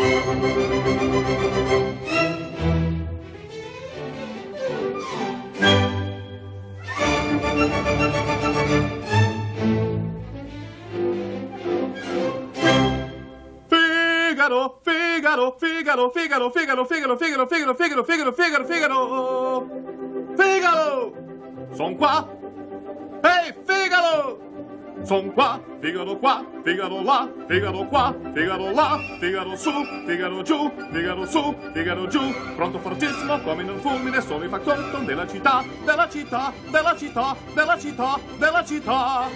Figaro! Son qua! Hey, Figaro! Son qua, Figaro qua, Figaro là, Figaro qua, Figaro là, Figaro su, Figaro giù, Figaro su, Figaro giù. Pronto fortissimo come in un fulmine, sono il factotum della città, della città, della città, della città, della città.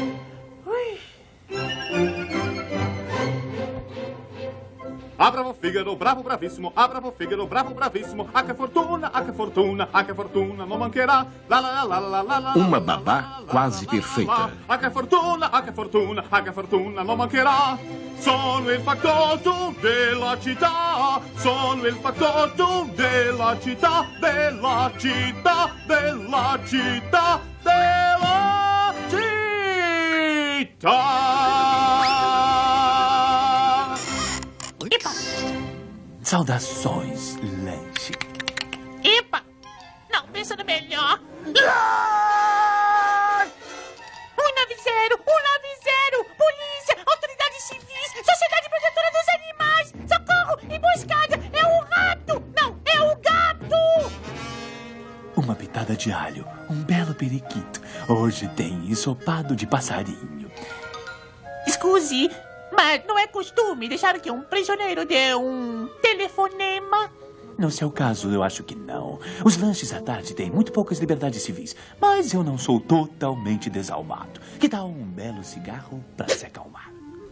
Ah, bravo Figaro, bravo bravissimo, ah, bravo Figaro, bravo bravissimo. Ah, che fortuna, ah, che fortuna, ah, che fortuna, non mancherà. La la la la la la. Uma babá quase perfeita. Ah, che fortuna, ah, che fortuna, ah, che fortuna, non mancherà. Sono il factotum della città, sono il factotum della città, della città, della città, della città. Saudações, Lanche. Epa! Não, pensando melhor. 190! 190! Polícia! Autoridades civis! Sociedade Protetora dos Animais! Socorro! Emboscada! É o rato! Não, é o gato! Uma pitada de alho, um belo periquito. Hoje tem ensopado de passarinho. Escuse, mas não é costume deixar que um prisioneiro dê um telefonema? No seu caso, eu acho que não. Os lanches à tarde têm muito poucas liberdades civis. Mas eu não sou totalmente desalmado. Que tal um belo cigarro para se acalmar?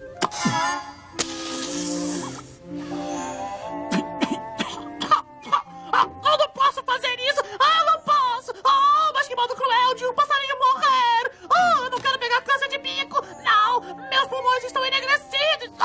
Eu não posso fazer isso! Eu não posso! Mas que modo cruel de um passarinho morrer! Eu não quero pegar câncer de bico! Não! Meus pulmões estão enegrecidos!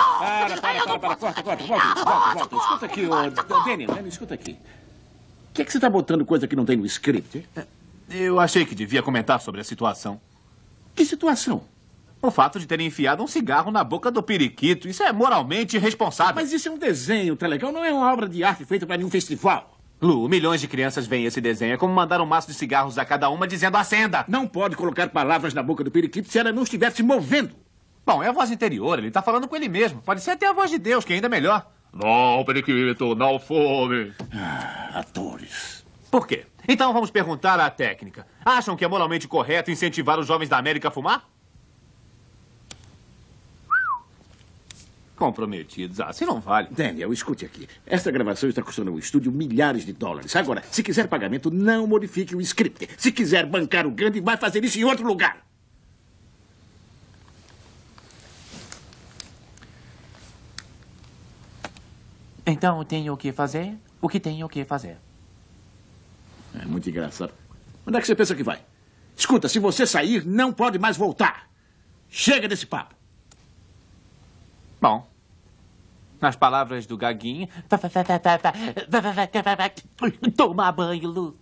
Volta. Escuta aqui, Daniel, escuta aqui. O que é que você está botando coisa que não tem no script? Eu achei que devia comentar sobre a situação. Que situação? O fato de terem enfiado um cigarro na boca do periquito. Isso é moralmente irresponsável. Mas isso é um desenho, tá legal? Não é uma obra de arte feita para nenhum festival. Lu, milhões de crianças veem esse desenho. É como mandar um maço de cigarros a cada uma dizendo acenda. Não pode colocar palavras na boca do periquito se ela não estiver se movendo. Bom, é a voz interior. Ele tá falando com ele mesmo. Pode ser até a voz de Deus, que é ainda melhor. Não, periquito, não fome. Atores. Por quê? Então vamos perguntar à técnica. Acham que é moralmente correto incentivar os jovens da América a fumar? Comprometidos. Assim não vale. Daniel, escute aqui. Esta gravação está custando ao estúdio milhares de dólares. Agora, se quiser pagamento, não modifique o script. Se quiser bancar o Gandhi, vai fazer isso em outro lugar. Então tenho o que fazer? O que tenho que fazer? É muito engraçado. Onde é que você pensa que vai? Escuta, se você sair, não pode mais voltar. Chega desse papo. Bom, nas palavras do Gaguinho... Toma banho, Lu.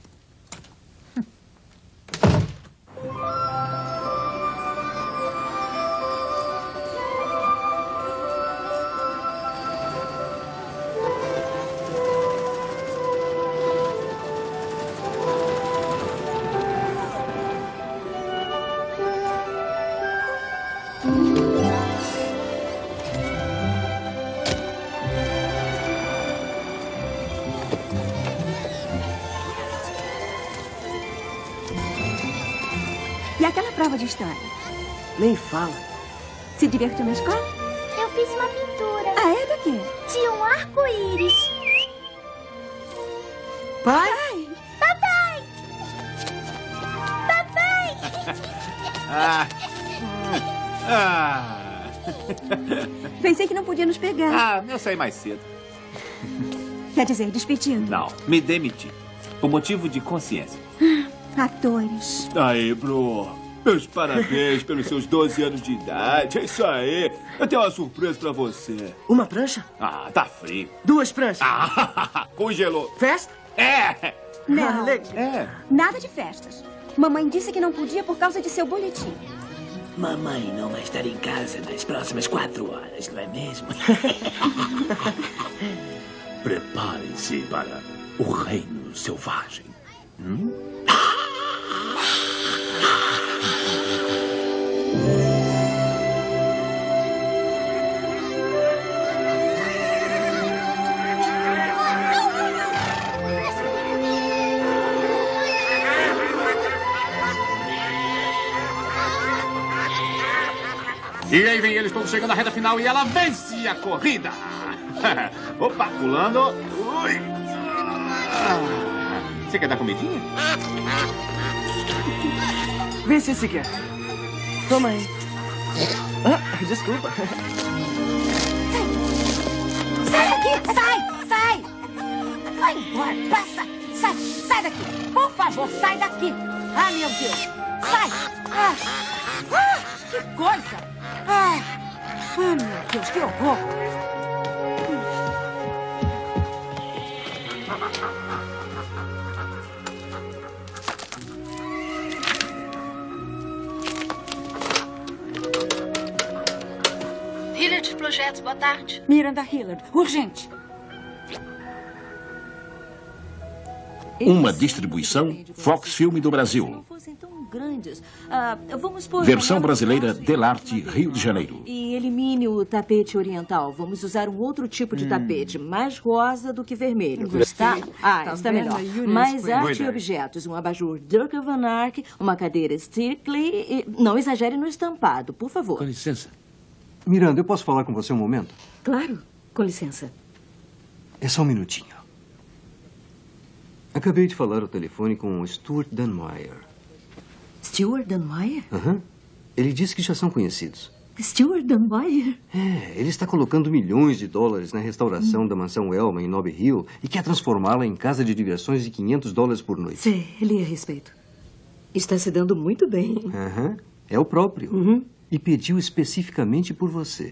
E aquela prova de história? Nem fala. Se divertiu na escola? Eu fiz uma pintura. Ah, é do quê? De um arco-íris. Pai? Papai! Pensei que não podia nos pegar. Eu saí mais cedo. Quer dizer, despedindo. Não, me demiti. Por motivo de consciência. Atores. Aí, bro. Meus parabéns pelos seus 12 anos de idade. É isso aí. Eu tenho uma surpresa pra você. Uma prancha? Tá frio. 2 pranchas. Congelou. Festa? É! Não, legal. nada de festas. Mamãe disse que não podia por causa de seu boletim. Mamãe não vai estar em casa nas próximas 4 horas, não é mesmo? Prepare-se para o reino selvagem. E aí vem eles todos chegando à reta final e ela vence a corrida. Opa, pulando. Ui. Você quer dar comidinha? Vê se quer. Toma aí. Desculpa. Sai daqui! Sai! Vai embora! Passa! Sai daqui! Por favor, sai daqui! Ah, meu Deus! Sai! Que coisa! Meu Deus, que horror! Hillard Projetos, boa tarde. Miranda Hillard, urgente! Uma distribuição Fox Film do Brasil. Não fossem tão grandes. Vamos pôr Versão brasileira Delarte, Rio de Janeiro. E elimine o tapete oriental. Vamos usar um outro tipo de tapete, mais rosa do que vermelho. Está? Está melhor. Mais arte e objetos. Um abajur Durkheim Van Ark, uma cadeira Stickley e... Não exagere no estampado, por favor. Com licença. Miranda, eu posso falar com você um momento? Claro. Com licença. É só um minutinho. Acabei de falar ao telefone com o Stuart Dunmire. Stuart Dunmire? Ele disse que já são conhecidos. Stuart Dunmire? Ele está colocando milhões de dólares na restauração da mansão Elma em Nob Hill e quer transformá-la em casa de diversões de $500 por noite. Sei, li a respeito. Está se dando muito bem. É o próprio. E pediu especificamente por você.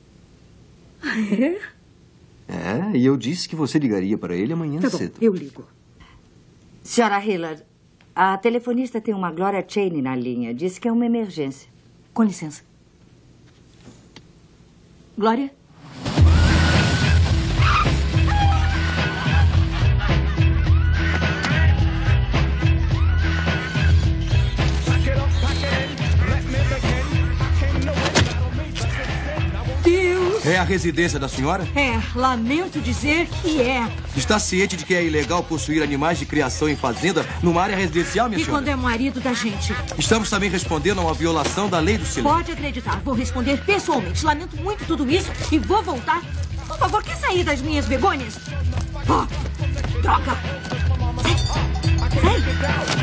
E eu disse que você ligaria para ele amanhã cedo. Eu ligo. Senhora Hillard, a telefonista tem uma Gloria Cheney na linha. Disse que é uma emergência. Com licença. Glória? Deus! É a residência da senhora? Lamento dizer que é. Está ciente de que é ilegal possuir animais de criação em fazenda numa área residencial, minha E senhora? quando é marido da gente? Estamos também respondendo a uma violação da lei do silêncio. Pode acreditar, vou responder pessoalmente. Lamento muito tudo isso e vou voltar. Por favor, quer sair das minhas begônias? Droga! Sai!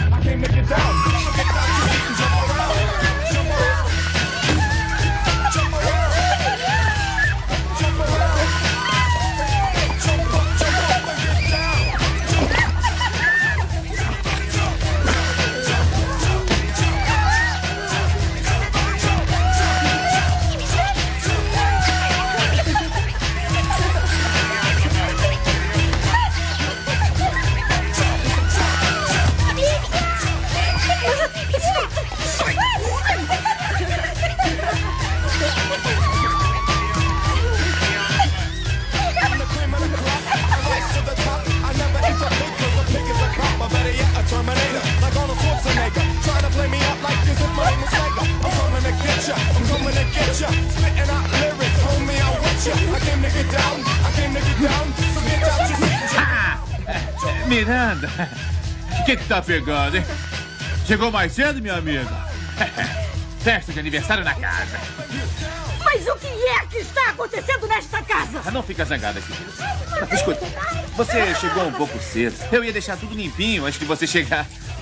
Miranda, o que tá pegando, hein? Chegou mais cedo, minha amiga? Festa de aniversário na casa. Mas o que é que está acontecendo nesta casa? Não fica zangada, querida. Escuta, você chegou um pouco cedo. Eu ia deixar tudo limpinho antes de você chegar.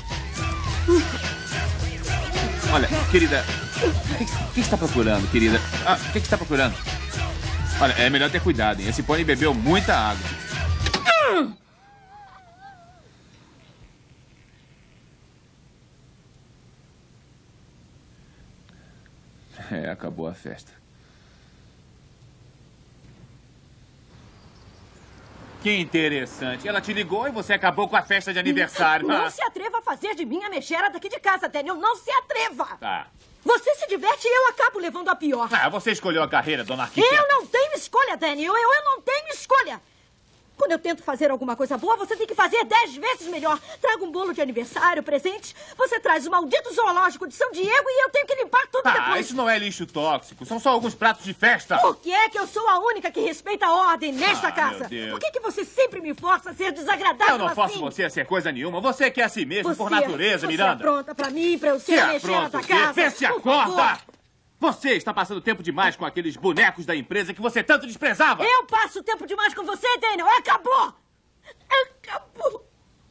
Olha, querida, o que está procurando, querida? O que está procurando? Olha, é melhor ter cuidado, hein? Esse pônei bebeu muita água. Acabou a festa. Que interessante. Ela te ligou e você acabou com a festa de aniversário. Não se atreva a fazer de mim a megera daqui de casa, Daniel. Não se atreva. Tá. Você se diverte e eu acabo levando a pior. Você escolheu a carreira, dona Arquiteta. Eu não tenho escolha, Daniel. Eu não tenho escolha. Quando eu tento fazer alguma coisa boa, você tem que fazer 10 vezes melhor. Traga um bolo de aniversário, presente. Você traz o maldito zoológico de São Diego e eu tenho que limpar tudo depois. Isso não é lixo tóxico. São só alguns pratos de festa. Por que é que eu sou a única que respeita a ordem nesta casa? Meu Deus. Por que você sempre me força a ser desagradável Eu não forço assim? você a ser coisa nenhuma. Você que é assim mesmo, por Você natureza, Miranda. Você apronta pra mim, pra eu ser a megera da casa. Vê se acorda! Você está passando tempo demais com aqueles bonecos da empresa que você tanto desprezava. Eu passo tempo demais com você, Daniel. Acabou! Acabou!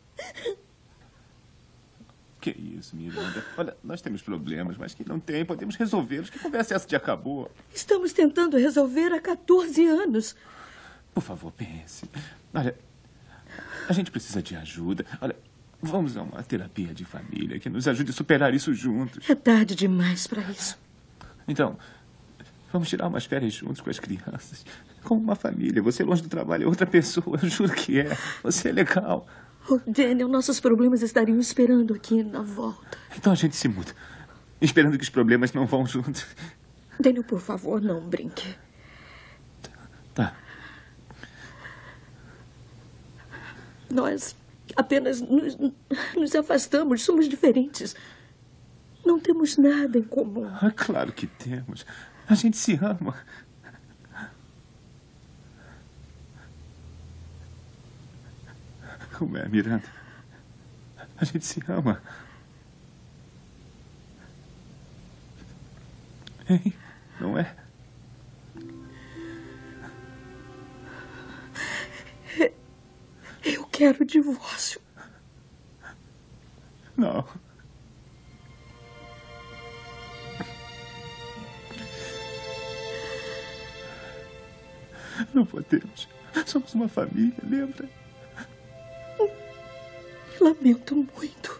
Que isso, Miranda? Olha, nós temos problemas, mas que não tem, podemos resolvê-los. Que conversa é essa de acabou? Estamos tentando resolver há 14 anos. Por favor, pense. Olha, a gente precisa de ajuda. Olha, vamos a uma terapia de família que nos ajude a superar isso juntos. É tarde demais para isso. Então, vamos tirar umas férias juntos com as crianças. Como uma família. Você longe do trabalho é outra pessoa. Eu juro que é. Você é legal. Oh, Daniel, nossos problemas estariam esperando aqui na volta. Então a gente se muda. Esperando que os problemas não vão juntos. Daniel, por favor, não brinque. Tá. Nós apenas nos afastamos. Somos diferentes. Não temos nada em comum. Claro que temos. A gente se ama. Como é, Miranda? A gente se ama. Hein? Não é? Eu quero o divórcio. Não. Não podemos. Somos uma família, lembra? Lamento muito.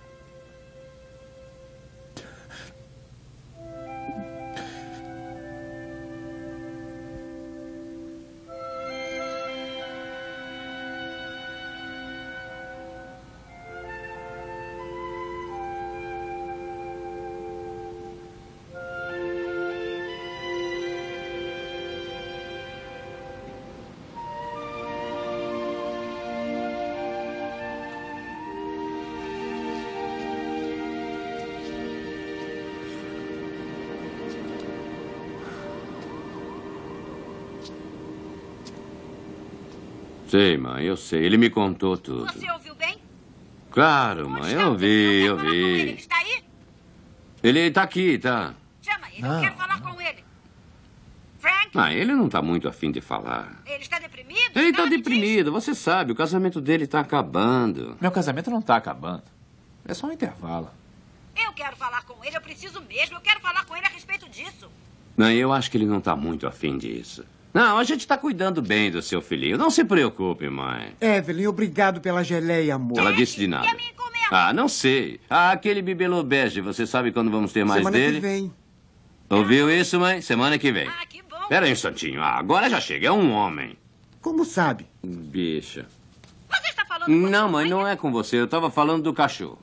Sei, mãe, eu sei. Ele me contou tudo. Você ouviu bem? Claro, mãe, eu vi. Ele está aí? Ele tá aqui, tá? Chama ele, eu quero falar com ele. Frank? Ele não tá muito afim de falar. Ele está deprimido? Ele tá deprimido, você sabe. O casamento dele tá acabando. Meu casamento não tá acabando. É só um intervalo. Eu quero falar com ele, eu preciso mesmo. Eu quero falar com ele a respeito disso. Não, eu acho que ele não tá muito afim disso. Não, a gente tá cuidando bem do seu filhinho. Não se preocupe, mãe. Evelyn, obrigado pela geleia, amor. Ela disse de nada. Não sei. Aquele bibelô bege, você sabe quando vamos ter mais Semana dele? que vem. Ouviu isso, mãe? Semana que vem. Que bom. Espera aí um instantinho. Agora já chega. É um homem. Como sabe? Bicha. Você está falando Não, mãe, não é com você. Eu tava falando do cachorro.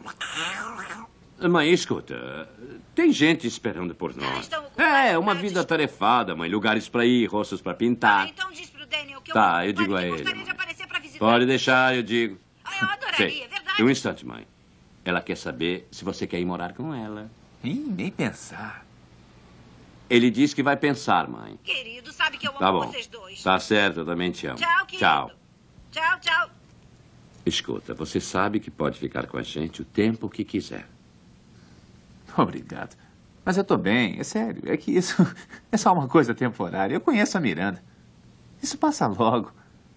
Mãe, escuta. Tem gente esperando por nós. É, uma vida atarefada, mãe. Lugares pra ir, rostos pra pintar. Então diz pro Daniel que eu digo a ele. Gostaria de aparecer pra visitar. Pode deixar, eu digo. Eu adoraria, Sei. é verdade. Um instante, mãe. Ela quer saber se você quer ir morar com ela. Nem pensar. Ele diz que vai pensar, mãe. Querido, sabe que eu amo Tá bom. vocês dois. Tá certo, eu também te amo. Tchau, querido. Tchau. Tchau, tchau. Escuta, você sabe que pode ficar com a gente o tempo que quiser. Obrigado. Mas eu tô bem, é sério. É que isso é só uma coisa temporária. Eu conheço a Miranda. Isso passa logo.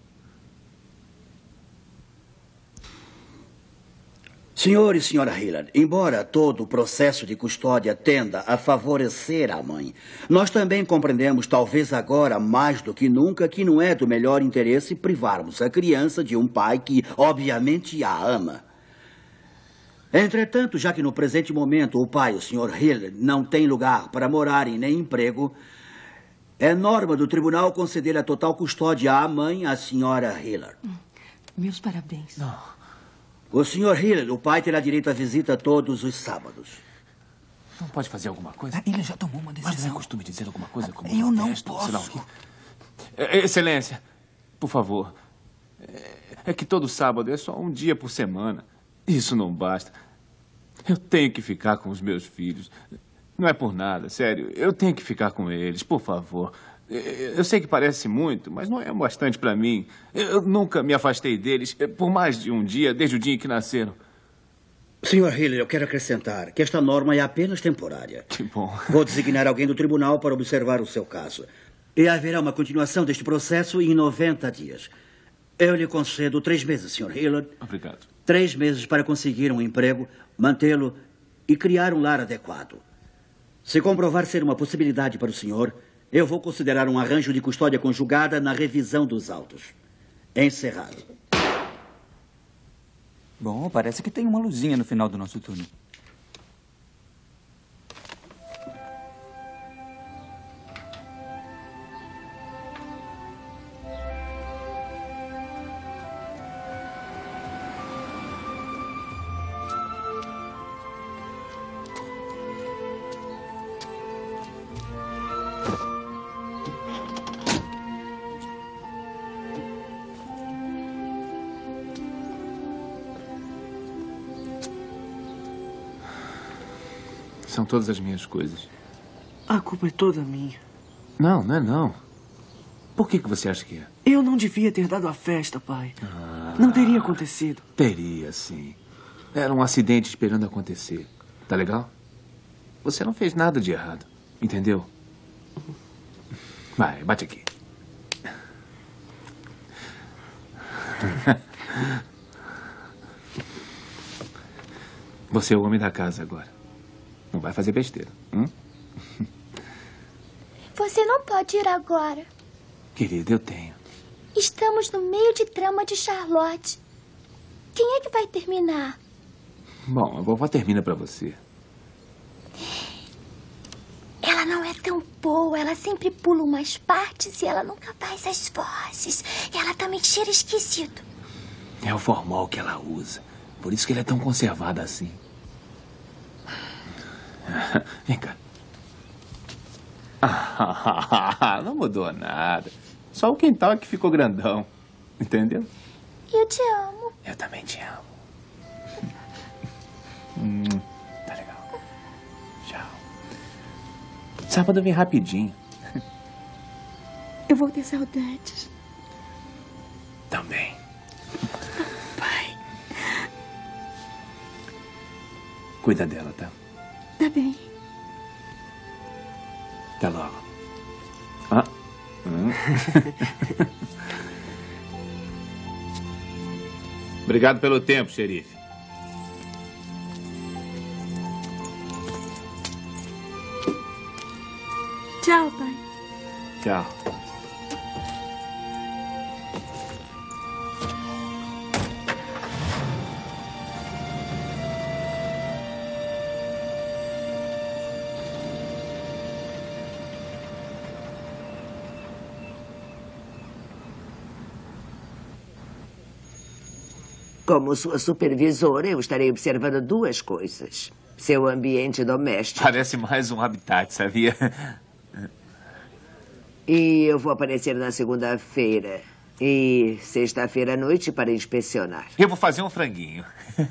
Senhor e senhora Hillard, embora todo o processo de custódia tenda a favorecer a mãe, nós também compreendemos, talvez agora mais do que nunca, que não é do melhor interesse privarmos a criança de um pai que, obviamente, a ama. Entretanto, já que no presente momento o pai, o Sr. Hillard, não tem lugar para morar e nem emprego, É norma do tribunal conceder a total custódia à mãe, a senhora Hillard. Meus parabéns. Não. O senhor Hillard, o pai, terá direito à visita todos os sábados. Não pode fazer alguma coisa? Ele já tomou uma decisão. Mas não é costume dizer alguma coisa como Eu não protesto, posso. sei lá o quê. Excelência, por favor. É que todo sábado é só um dia por semana. Isso não basta. Eu tenho que ficar com os meus filhos. Não é por nada, sério. Eu tenho que ficar com eles, por favor. Eu sei que parece muito, mas não é bastante para mim. Eu nunca me afastei deles por mais de um dia, desde o dia em que nasceram. Senhor Hillard, eu quero acrescentar que esta norma é apenas temporária. Que bom. Vou designar alguém do tribunal para observar o seu caso. E haverá uma continuação deste processo em 90 dias. Eu lhe concedo 3 meses, Sr. Hillard. Obrigado. 3 meses para conseguir um emprego, mantê-lo e criar um lar adequado. Se comprovar ser uma possibilidade para o senhor, eu vou considerar um arranjo de custódia conjugada na revisão dos autos. Encerrado. Bom, parece que tem uma luzinha no final do nosso túnel. São todas as minhas coisas. A culpa é toda minha. Não, não é não. Por que você acha que é? Eu não devia ter dado a festa, pai. Não teria acontecido. Teria, sim. Era um acidente esperando acontecer. Tá legal? Você não fez nada de errado. Entendeu? Vai, bate aqui. Você é o homem da casa agora. Não vai fazer besteira. Você não pode ir agora. Querida, eu tenho. Estamos no meio de trama de Charlotte. Quem é que vai terminar? Bom, a vovó termina pra você. Ela não é tão boa. Ela sempre pula umas partes e ela nunca faz as vozes. E ela também cheira esquisito. É o formol que ela usa. Por isso que ele é tão conservado assim. Vem cá. Não mudou nada. Só o quintal é que ficou grandão. Entendeu? Eu te amo. Eu também te amo. Tá legal. Tchau. Sábado vem rapidinho. Eu vou ter saudades. Também. Pai. Cuida dela, tá? Tá bem. Até logo. Obrigado pelo tempo, xerife. Tchau, pai. Tchau. Como sua supervisora, eu estarei observando 2 coisas. Seu ambiente doméstico. Parece mais um habitat, sabia? E eu vou aparecer na segunda-feira. E sexta-feira à noite para inspecionar. Eu vou fazer um franguinho.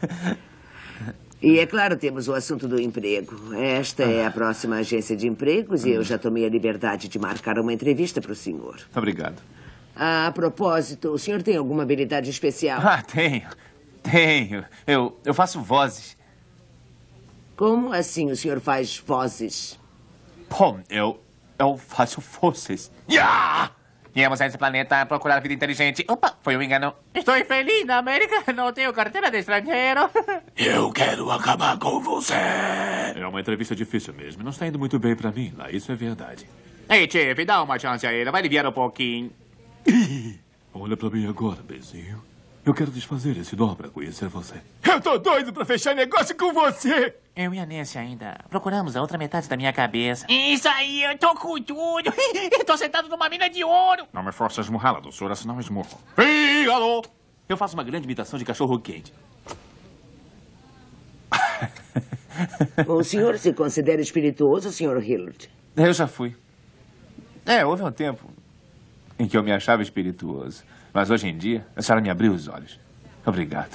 E, é claro, temos o assunto do emprego. Esta é a próxima agência de empregos e eu já tomei a liberdade de marcar uma entrevista para o senhor. Obrigado. A propósito, o senhor tem alguma habilidade especial? Tenho. Tenho. Eu faço vozes. Como assim o senhor faz vozes? Bom, eu faço forças. Viemos a esse planeta procurar vida inteligente. Opa, foi um engano. Estou infeliz na América. Não tenho carteira de estrangeiro. Eu quero acabar com você. É uma entrevista difícil mesmo. Não está indo muito bem pra mim lá. Isso é verdade. Ei, chefe, dá uma chance a ele. Vai aliviar um pouquinho. Olha pra mim agora, beijinho. Eu quero desfazer esse nó pra conhecer você. Eu tô doido pra fechar negócio com você. Eu e a Nancy ainda procuramos a outra metade da minha cabeça. Isso aí, eu tô com tudo. Eu tô sentado numa mina de ouro. Não me force a esmurrá-la, doçura, senão esmurro. Fígaro! Eu faço uma grande imitação de cachorro quente. O senhor se considera espirituoso, Sr. Hillard? Eu já fui. Houve um tempo em que eu me achava espirituoso. Mas hoje em dia, a senhora me abriu os olhos. Obrigado.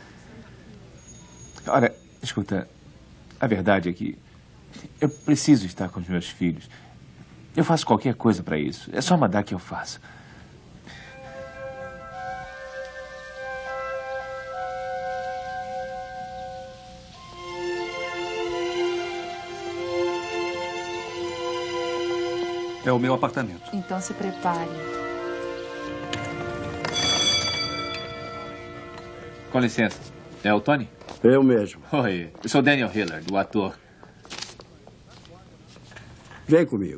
Olha, escuta, a verdade é que eu preciso estar com os meus filhos. Eu faço qualquer coisa para isso. É só mandar que eu faço. É o meu apartamento. Então se prepare. Com licença. É o Tony? Eu mesmo. Oi, eu sou Daniel Hillard, o ator. Vem comigo.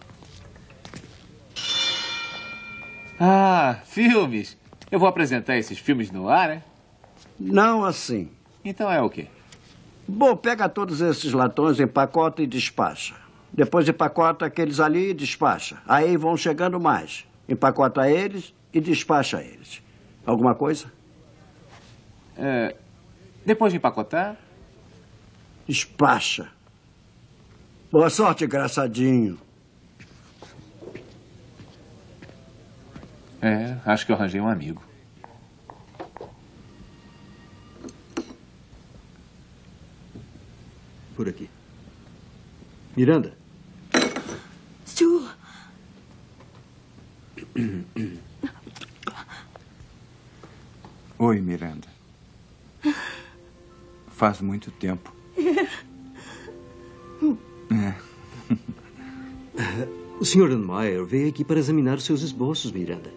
Ah, filmes. Eu vou apresentar esses filmes no ar, é? Não assim. Então é o quê? Bom, pega todos esses latões, empacota e despacha. Depois empacota aqueles ali e despacha. Aí vão chegando mais. Empacota eles e despacha eles. Alguma coisa? Depois de empacotar? Despacha. Boa sorte, engraçadinho. Acho que eu arranjei um amigo. Por aqui. Miranda. Stu. Oi, Miranda. Faz muito tempo. O Sr. Meyer veio aqui para examinar os seus esboços, Miranda.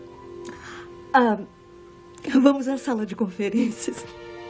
Vamos à sala de conferências.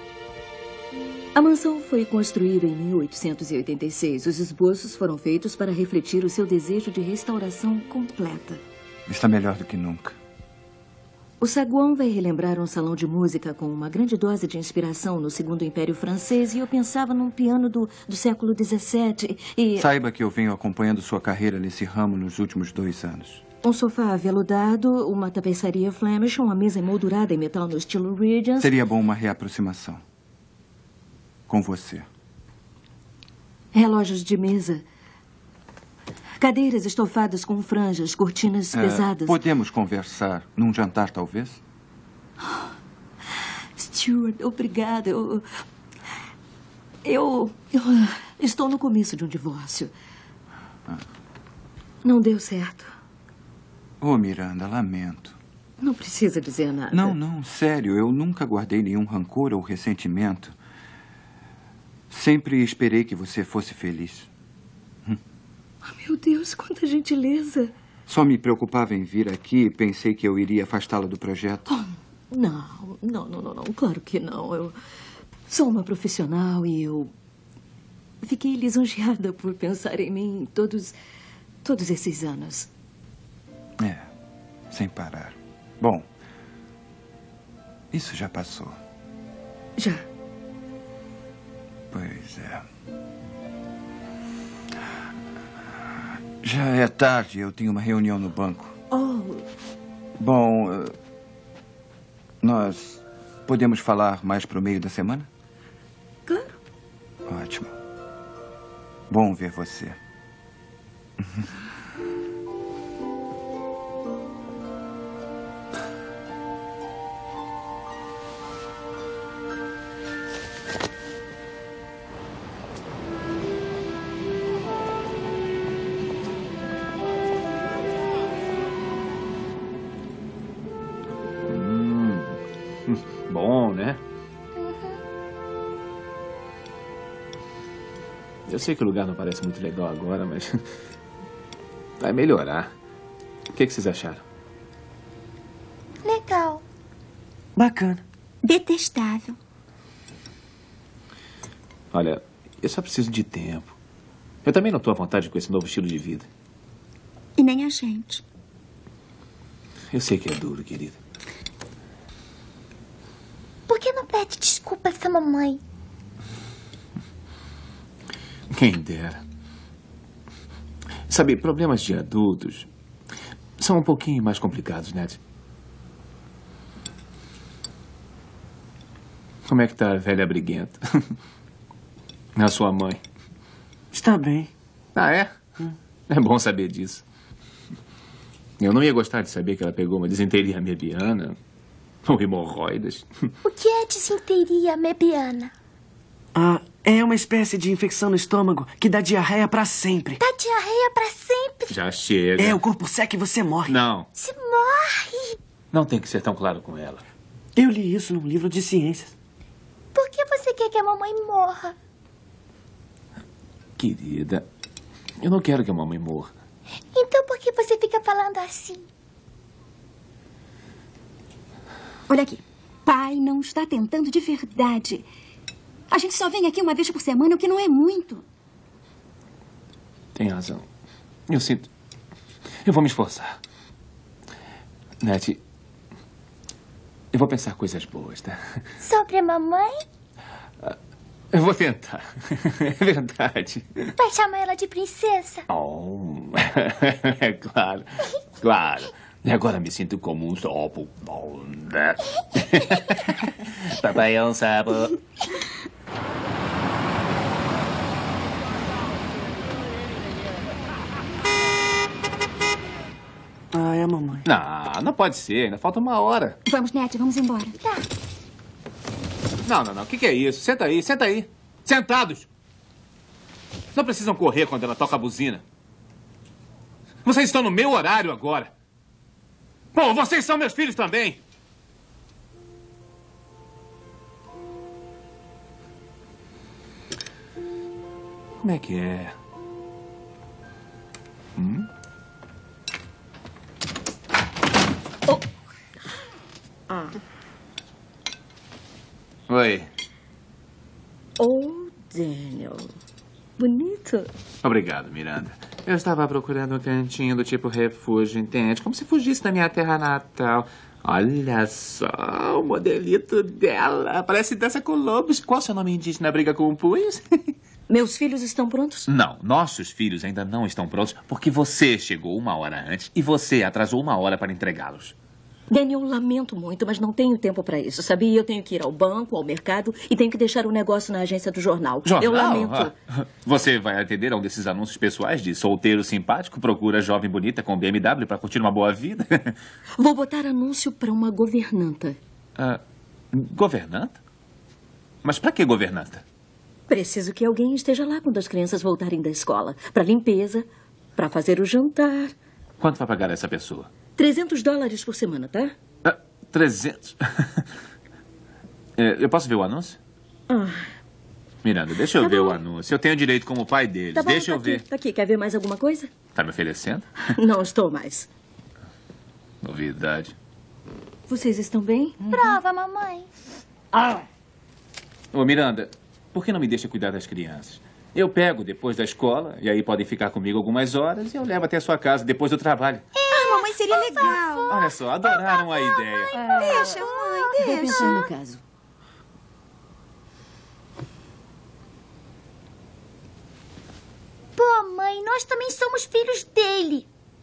A mansão foi construída em 1886. Os esboços foram feitos para refletir o seu desejo de restauração completa. Está melhor do que nunca. O saguão vai relembrar um salão de música com uma grande dose de inspiração no Segundo Império Francês e eu pensava num piano do século XVII e... Saiba que eu venho acompanhando sua carreira nesse ramo nos últimos 2 anos. Um sofá aveludado, uma tapeçaria Flemish, uma mesa emoldurada em metal no estilo Regents... Seria bom uma reaproximação. Com você. Relógios de mesa. Cadeiras estofadas com franjas, cortinas pesadas. Podemos conversar num jantar, talvez? Stuart, obrigada. Eu estou no começo de um divórcio. Não deu certo. Oh, Miranda, lamento. Não precisa dizer nada. Não, sério. Eu nunca guardei nenhum rancor ou ressentimento. Sempre esperei que você fosse feliz. Meu Deus, quanta gentileza. Só me preocupava em vir aqui e pensei que eu iria afastá-la do projeto. Não. Claro que não. Eu sou uma profissional e eu fiquei lisonjeada por pensar em mim todos esses anos. Sem parar. Bom, isso já passou. Já. Pois é. Já é tarde, eu tenho uma reunião no banco. Bom, nós podemos falar mais pro meio da semana? Claro. Ótimo. Bom ver você. Bom, né? Eu sei que o lugar não parece muito legal agora, mas vai melhorar. O que vocês acharam? Legal. Bacana. Detestável. Olha, eu só preciso de tempo. Eu também não estou à vontade com esse novo estilo de vida. E nem a gente. Eu sei que é duro, querida. Por que não pede desculpas à mamãe? Quem dera. Sabe, problemas de adultos são um pouquinho mais complicados, Ned. Como é que tá a velha briguenta? A sua mãe? Está bem. Ah, é? É bom saber disso. Eu não ia gostar de saber que ela pegou uma desinteria mebiana ou hemorroidas. O que é desinteria mebiana? Ah, é uma espécie de infecção no estômago que dá diarreia pra sempre. Dá diarreia pra sempre? Já chega. É, o corpo seca e você morre. Não. Se morre. Não tem que ser tão claro com ela. Eu li isso num livro de ciências. Por que você quer que a mamãe morra? Querida, eu não quero que a mamãe morra. Então por que você fica falando assim? Olha aqui. Pai não está tentando de verdade. A gente só vem aqui uma vez por semana, o que não é muito. Tem razão. Eu sinto. Eu vou me esforçar. Nete, eu vou pensar coisas boas, tá? Sobre a mamãe? Eu vou tentar. É verdade. Vai chamar ela de princesa? Oh, é claro. Claro. E agora me sinto como um sapo. Papai é um sapo. Ah, é a mamãe. Não pode ser. Ainda falta 1 hora. Vamos, Nete, vamos embora. Tá. Não. O que é isso? Senta aí. Sentados. Não precisam correr quando ela toca a buzina. Vocês estão no meu horário agora. Bom, vocês são meus filhos também. Como é que é? Oi. Oh, Daniel. Bonito. Obrigado, Miranda. Eu estava procurando um cantinho do tipo refúgio, entende? Como se fugisse da minha terra natal. Olha só o modelito dela. Parece dança com lobos. Qual o seu nome indígena? Briga com punhos? Meus filhos estão prontos? Não, nossos filhos ainda não estão prontos porque você chegou 1 hora antes e você atrasou 1 hora para entregá-los. Daniel, lamento muito, mas não tenho tempo para isso, sabia? Eu tenho que ir ao banco, ao mercado e tenho que deixar o negócio na agência do jornal. Eu lamento. Você vai atender a um desses anúncios pessoais de solteiro simpático, procura jovem bonita com BMW para curtir uma boa vida? Vou botar anúncio para uma governanta. Governanta? Mas para que governanta? Preciso que alguém esteja lá quando as crianças voltarem da escola. Para limpeza, para fazer o jantar. Quanto vai pagar essa pessoa? $300 por semana, tá? 300? Eu posso ver o anúncio? Miranda, deixa eu ver o anúncio. Eu tenho direito como pai deles. Tá bom, deixa eu ver. Tá aqui. Quer ver mais alguma coisa? Tá me oferecendo? Não estou mais. Novidade. Vocês estão bem? Prova, mamãe. Ô, Miranda, por que não me deixa cuidar das crianças? Eu pego depois da escola, e aí podem ficar comigo algumas horas, e eu levo até a sua casa depois do trabalho. Mamãe, seria legal. Olha só, adoraram a ideia. Deixa, mãe, Vou pensar no caso. Pô, mãe, nós também somos filhos dele.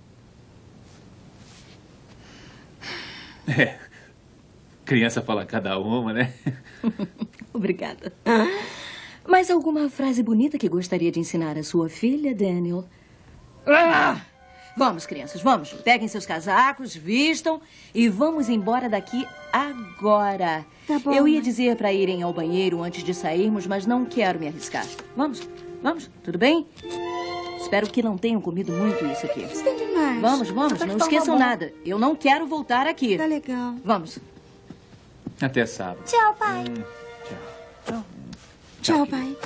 Criança fala cada uma, né? Obrigada. Mais alguma frase bonita que gostaria de ensinar à sua filha, Daniel? Vamos, crianças, vamos. Peguem seus casacos, vistam e vamos embora daqui agora. Tá bom, Eu ia dizer para irem ao banheiro antes de sairmos, mas não quero me arriscar. Vamos, tudo bem? Espero que não tenham comido muito isso aqui. Isso tem demais. Vamos, não esqueçam nada. Eu não quero voltar aqui. Tá legal. Vamos. Até sábado. Tchau, pai. Tchau, pai.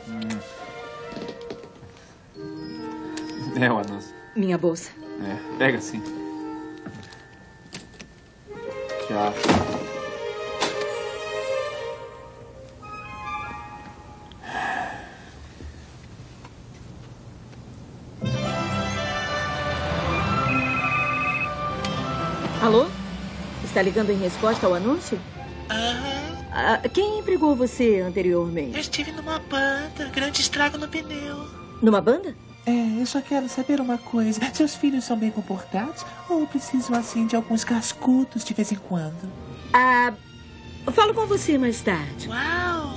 É o anúncio. Minha bolsa. Pega sim. Tchau. Alô? Está ligando em resposta ao anúncio? Quem empregou você anteriormente? Eu estive numa banda, grande estrago no pneu. Numa banda? Eu só quero saber uma coisa. Seus filhos são bem comportados ou precisam, assim, de alguns cascudos de vez em quando? Falo com você mais tarde. Uau!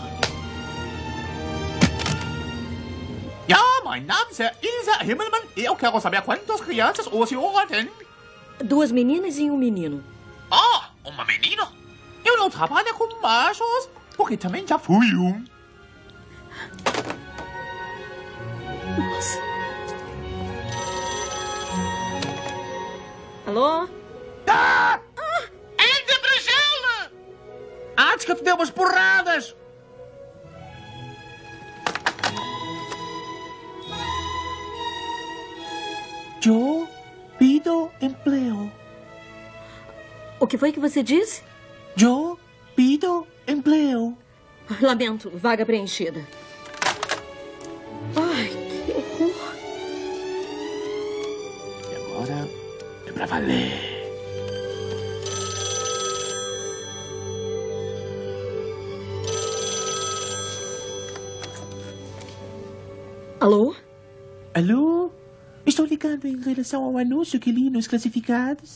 Ja, mein Name ist Isa Himmelmann. Eu quero saber quantas crianças o senhor tem. 2 meninas e 1 menino. Uma menina? Eu não trabalho com machos, porque também já fui um. Nossa. Alô? Ende Brigela! Antes que eu te dê umas porradas! Eu pido emprego. O que foi que você disse? Eu pido emprego. Lamento, vaga preenchida. Ai, que horror. E agora é pra valer. Alô? Alô? Estou ligando em relação ao anúncio que li nos classificados.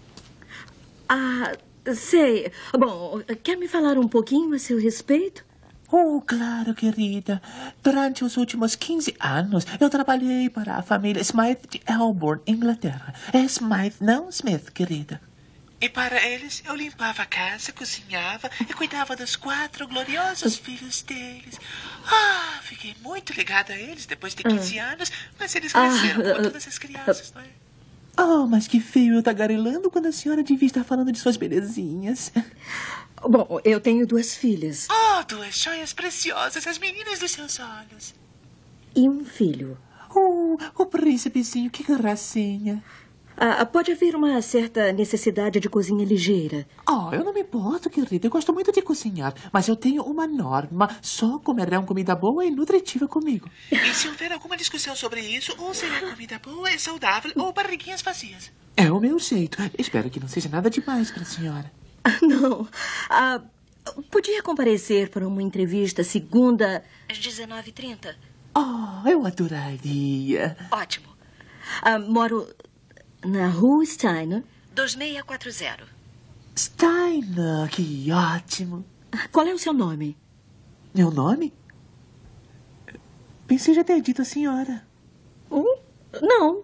Sei. Bom, quer me falar um pouquinho a seu respeito? Claro, querida. Durante os últimos 15 anos, eu trabalhei para a família Smythe de Elborn, Inglaterra. É Smythe, não Smith, querida. E para eles, eu limpava a casa, cozinhava e cuidava dos 4 gloriosos filhos deles. Fiquei muito ligada a eles depois de 15 anos, mas eles cresceram como todas as crianças, não é? Mas que feio eu tagarelando quando a senhora devia estar falando de suas belezinhas. Bom, eu tenho 2 filhas. 2 joias preciosas, as meninas dos seus olhos. E um filho. O príncipezinho, que gracinha. Pode haver uma certa necessidade de cozinha ligeira. Eu não me importo, querida. Eu gosto muito de cozinhar. Mas eu tenho uma norma. Só comerão comida boa e nutritiva comigo. E se houver alguma discussão sobre isso, ou será comida boa e saudável, ou barriguinhas vazias. É o meu jeito. Espero que não seja nada demais para a senhora. Não. Podia comparecer para uma entrevista segunda às 19h30? Eu adoraria. Ótimo. Moro na Rua Steiner, 2640. Steiner, que ótimo. Qual é o seu nome? Meu nome? Pensei já ter dito a senhora. Não.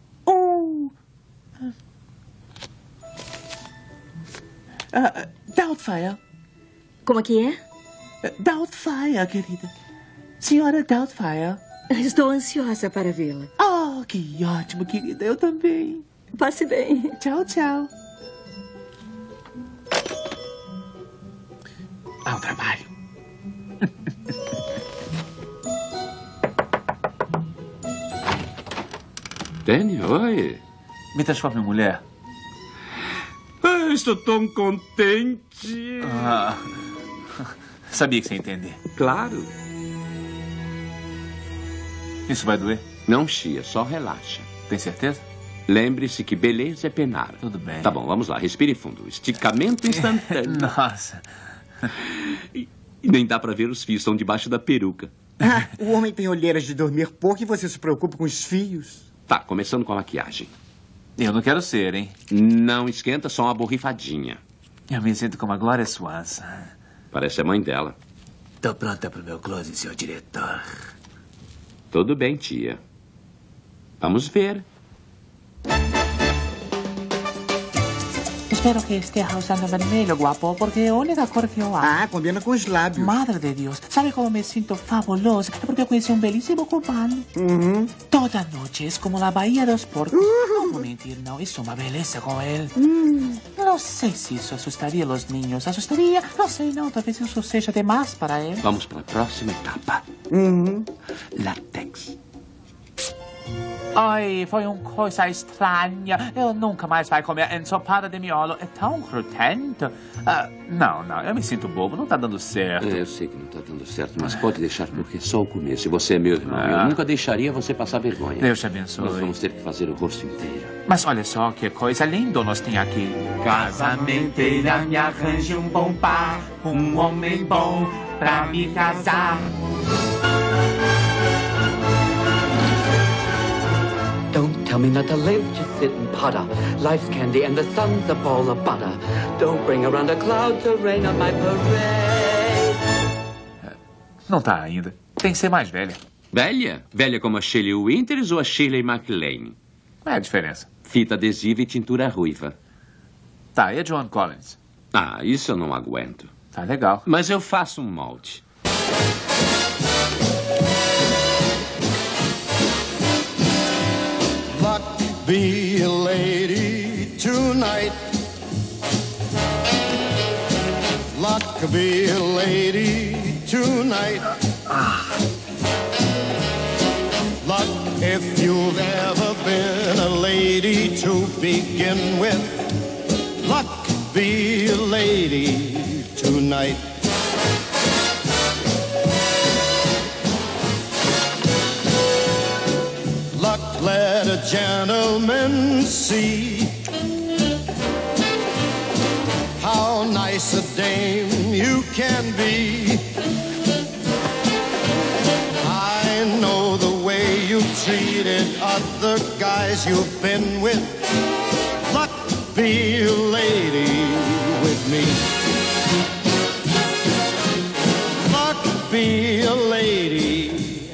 Doubtfire. Como é que é? Doubtfire, querida. Senhora Doubtfire. Estou ansiosa para vê-la. Que ótimo, querida. Eu também. Passe bem. Tchau, tchau. Ao trabalho. Danny, oi. Me transforma em mulher. Eu estou tão contente. Sabia que você ia entender. Claro. Isso vai doer? Não, Chia, só relaxa. Tem certeza? Lembre-se que beleza é penar. Tudo bem. Tá bom, vamos lá. Respire fundo. Esticamento instantâneo. Nossa. E nem dá pra ver os fios, estão debaixo da peruca. O homem tem olheiras de dormir pouco e você se preocupa com os fios. Tá, começando com a maquiagem. Eu não quero ser, hein? Não esquenta, só uma borrifadinha. Eu me sinto como a Glória Swanson. Parece a mãe dela. Tô pronta pro meu close, senhor diretor. Tudo bem, tia. Vamos ver. Espero que esteja usando vermelho, guapo, porque é a única cor que eu amo. Combina com os lábios. Madre de Deus, ¿sabe como me siento fabulosa? É porque eu conheci um belíssimo cubano. Toda noite, é como a Bahia dos Porcos. Não vou mentir, não, isso é uma beleza com ele. Não sei se isso assustaria os niños. Assustaria? Não sei, não. Talvez isso seja demais para ele. Vamos para a próxima etapa. Látex. Ai, foi uma coisa estranha. Eu nunca mais vai comer ensopada de miolo. É tão crutento. Não, eu me sinto bobo. Não tá dando certo. Eu sei que não tá dando certo, mas pode deixar porque é só o começo. Você é meu irmão. Eu nunca deixaria você passar vergonha. Deus te abençoe. Nós vamos ter que fazer o rosto inteiro. Mas olha só que coisa linda nós tem aqui. Casamenteira, me arranje um bom par, um homem bom pra me casar. coming at a lamp, just sit and putter. Life's candy and the sun's a ball of butter. Don't bring around a cloud to rain on my parade. Não tá ainda. Tem que ser mais velha. Velha? Velha como a Shelley Winters ou a Shirley MacLaine? Qual é a diferença? Fita adesiva e tintura ruiva. Tá, e a Joan Collins? Ah, isso eu não aguento. Tá legal. Mas eu faço um molde. Luck be a lady tonight. Luck be a lady tonight. Luck if you've ever been a lady to begin with. Luck be a lady tonight. Luck let a gentleman see how nice a dame you can be. I know the way you treated other guys you've been with. Luck be a lady with me. Luck be a lady.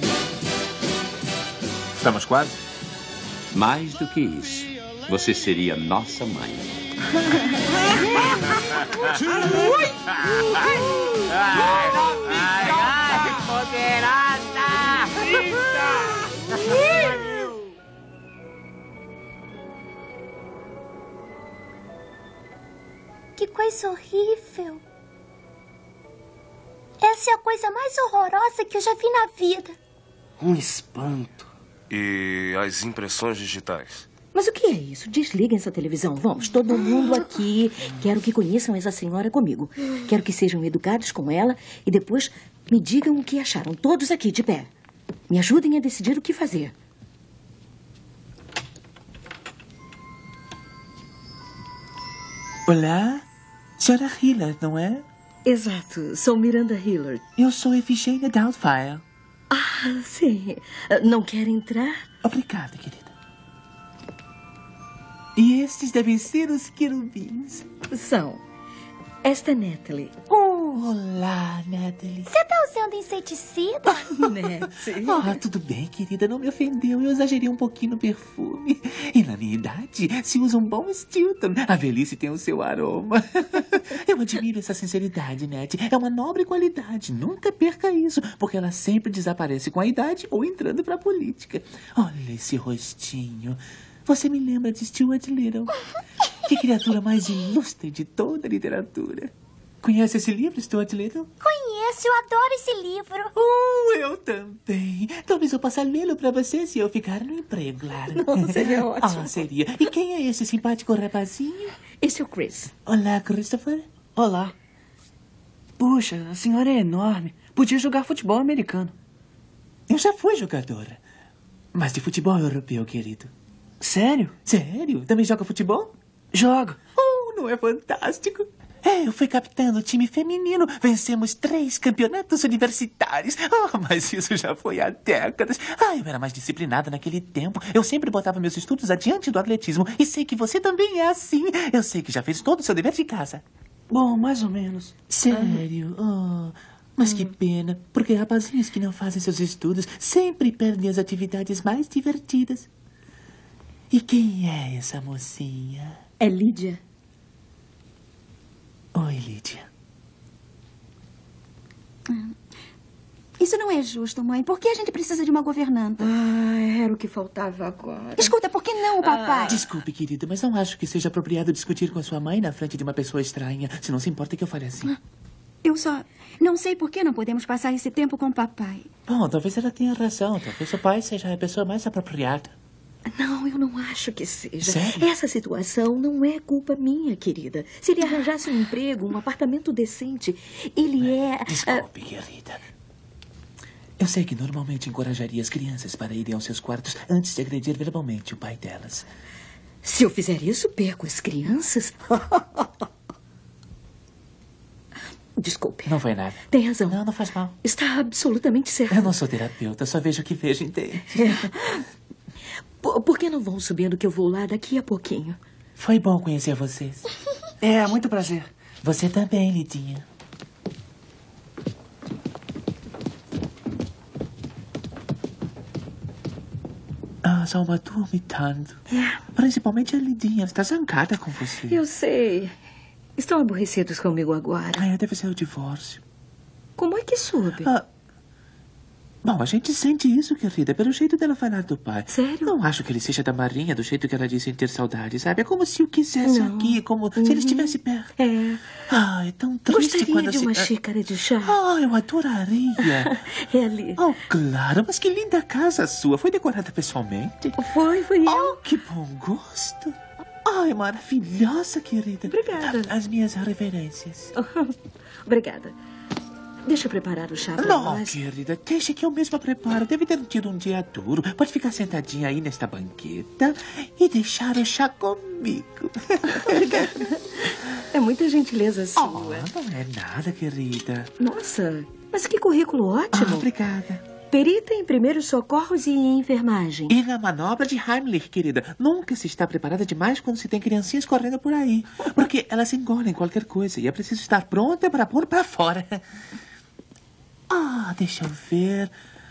Estamos quase? Mais do que isso. Você seria nossa mãe. Que coisa horrível. Essa é a coisa mais horrorosa que eu já vi na vida. Um espanto. E as impressões digitais? Mas o que é isso? Desliguem essa televisão. Vamos, todo mundo aqui. Quero que conheçam essa senhora comigo. Quero que sejam educados com ela e depois me digam o que acharam. Todos aqui, de pé. Me ajudem a decidir o que fazer. Olá, senhora Hillard, não é? Exato, sou Miranda Hillard. Eu sou Efigênia Doubtfire. Ah, sim. Não quer entrar? Obrigada, querida. E estes devem ser os querubins. São. Esta é Natalie. Olá, Natalie. Você tá usando inseticida? Natalie. Ah, tudo bem, querida. Não me ofendeu. Eu exagerei um pouquinho no perfume. E na minha idade, se usa um bom Stilton. A velhice tem o seu aroma. Eu admiro essa sinceridade, Nat. É uma nobre qualidade. Nunca perca isso, porque ela sempre desaparece com a idade ou entrando pra política. Olha esse rostinho. Você me lembra de Stuart Little. Que criatura mais ilustre de toda a literatura. Conhece esse livro, Stuart Little? Conheço, eu adoro esse livro. Eu também. Talvez eu possa lê-lo pra você se eu ficar no emprego, claro. Não, seria ótimo. Ah, seria. E quem é esse simpático rapazinho? Esse é o Chris. Olá, Christopher. Olá. Puxa, a senhora é enorme. Podia jogar futebol americano. Eu já fui jogadora. Mas de futebol europeu, querido. Sério? Sério? Também joga futebol? Jogo. Não é fantástico? Eu fui capitã do time feminino. Vencemos 3 campeonatos universitários. Mas isso já foi há décadas. Eu era mais disciplinada naquele tempo. Eu sempre botava meus estudos adiante do atletismo. E sei que você também é assim. Eu sei que já fez todo o seu dever de casa. Bom, mais ou menos. Sério? Mas que pena. Porque rapazinhos que não fazem seus estudos sempre perdem as atividades mais divertidas. E quem é essa mocinha? É Lídia. Oi, Lídia. Isso não é justo, mãe. Por que a gente precisa de uma governanta? Era o que faltava agora. Escuta, por que não, papai? Desculpe, querida, mas não acho que seja apropriado discutir com a sua mãe na frente de uma pessoa estranha. Se não se importa que eu fale assim. Eu só não sei por que não podemos passar esse tempo com o papai. Bom, talvez ela tenha razão. Talvez o pai seja a pessoa mais apropriada. Não, eu não acho que seja. Sério? Essa situação não é culpa minha, querida. Se ele arranjasse um emprego, um apartamento decente, ele é... Desculpe, querida. Eu sei que normalmente encorajaria as crianças para irem aos seus quartos antes de agredir verbalmente o pai delas. Se eu fizer isso, perco as crianças? Desculpe. Não foi nada. Tem razão. Não faz mal. Está absolutamente certo. Eu não sou terapeuta, só vejo o que vejo, entende? Por que não vão subindo que eu vou lá daqui a pouquinho? Foi bom conhecer vocês. É, muito prazer. Você também, Lidinha. Ah, Salma, dorme tanto. Principalmente a Lidinha. Ela está zangada com você. Eu sei. Estão aborrecidos comigo agora. Deve ser o divórcio. Como é que soube? Bom, a gente sente isso, querida, pelo jeito dela falar do pai. Sério? Não acho que ele seja da Marinha, do jeito que ela diz em ter saudade, sabe? É como se o quisesse aqui, como se ele estivesse perto. É tão triste Gostaria quando de uma xícara de chá? Eu adoraria. É ali. Oh, claro, mas que linda casa sua. Foi decorada pessoalmente? Foi eu. Oh, que bom gosto. Ai, maravilhosa, querida. Obrigada. As minhas reverências. Obrigada. Deixa eu preparar o chá pra Não, nós. querida, deixa que eu mesma preparo. Deve ter tido um dia duro. Pode ficar sentadinha aí nesta banqueta e deixar o chá comigo. Obrigada. É muita gentileza sua. Não é nada, querida. Nossa, mas que currículo ótimo. Obrigada. Perita em primeiros socorros e em enfermagem. E na manobra de Heimlich, querida. Nunca se está preparada demais quando se tem criancinhas correndo por aí. Porque elas engolem qualquer coisa e é preciso estar pronta para pôr para fora. Deixa eu ver.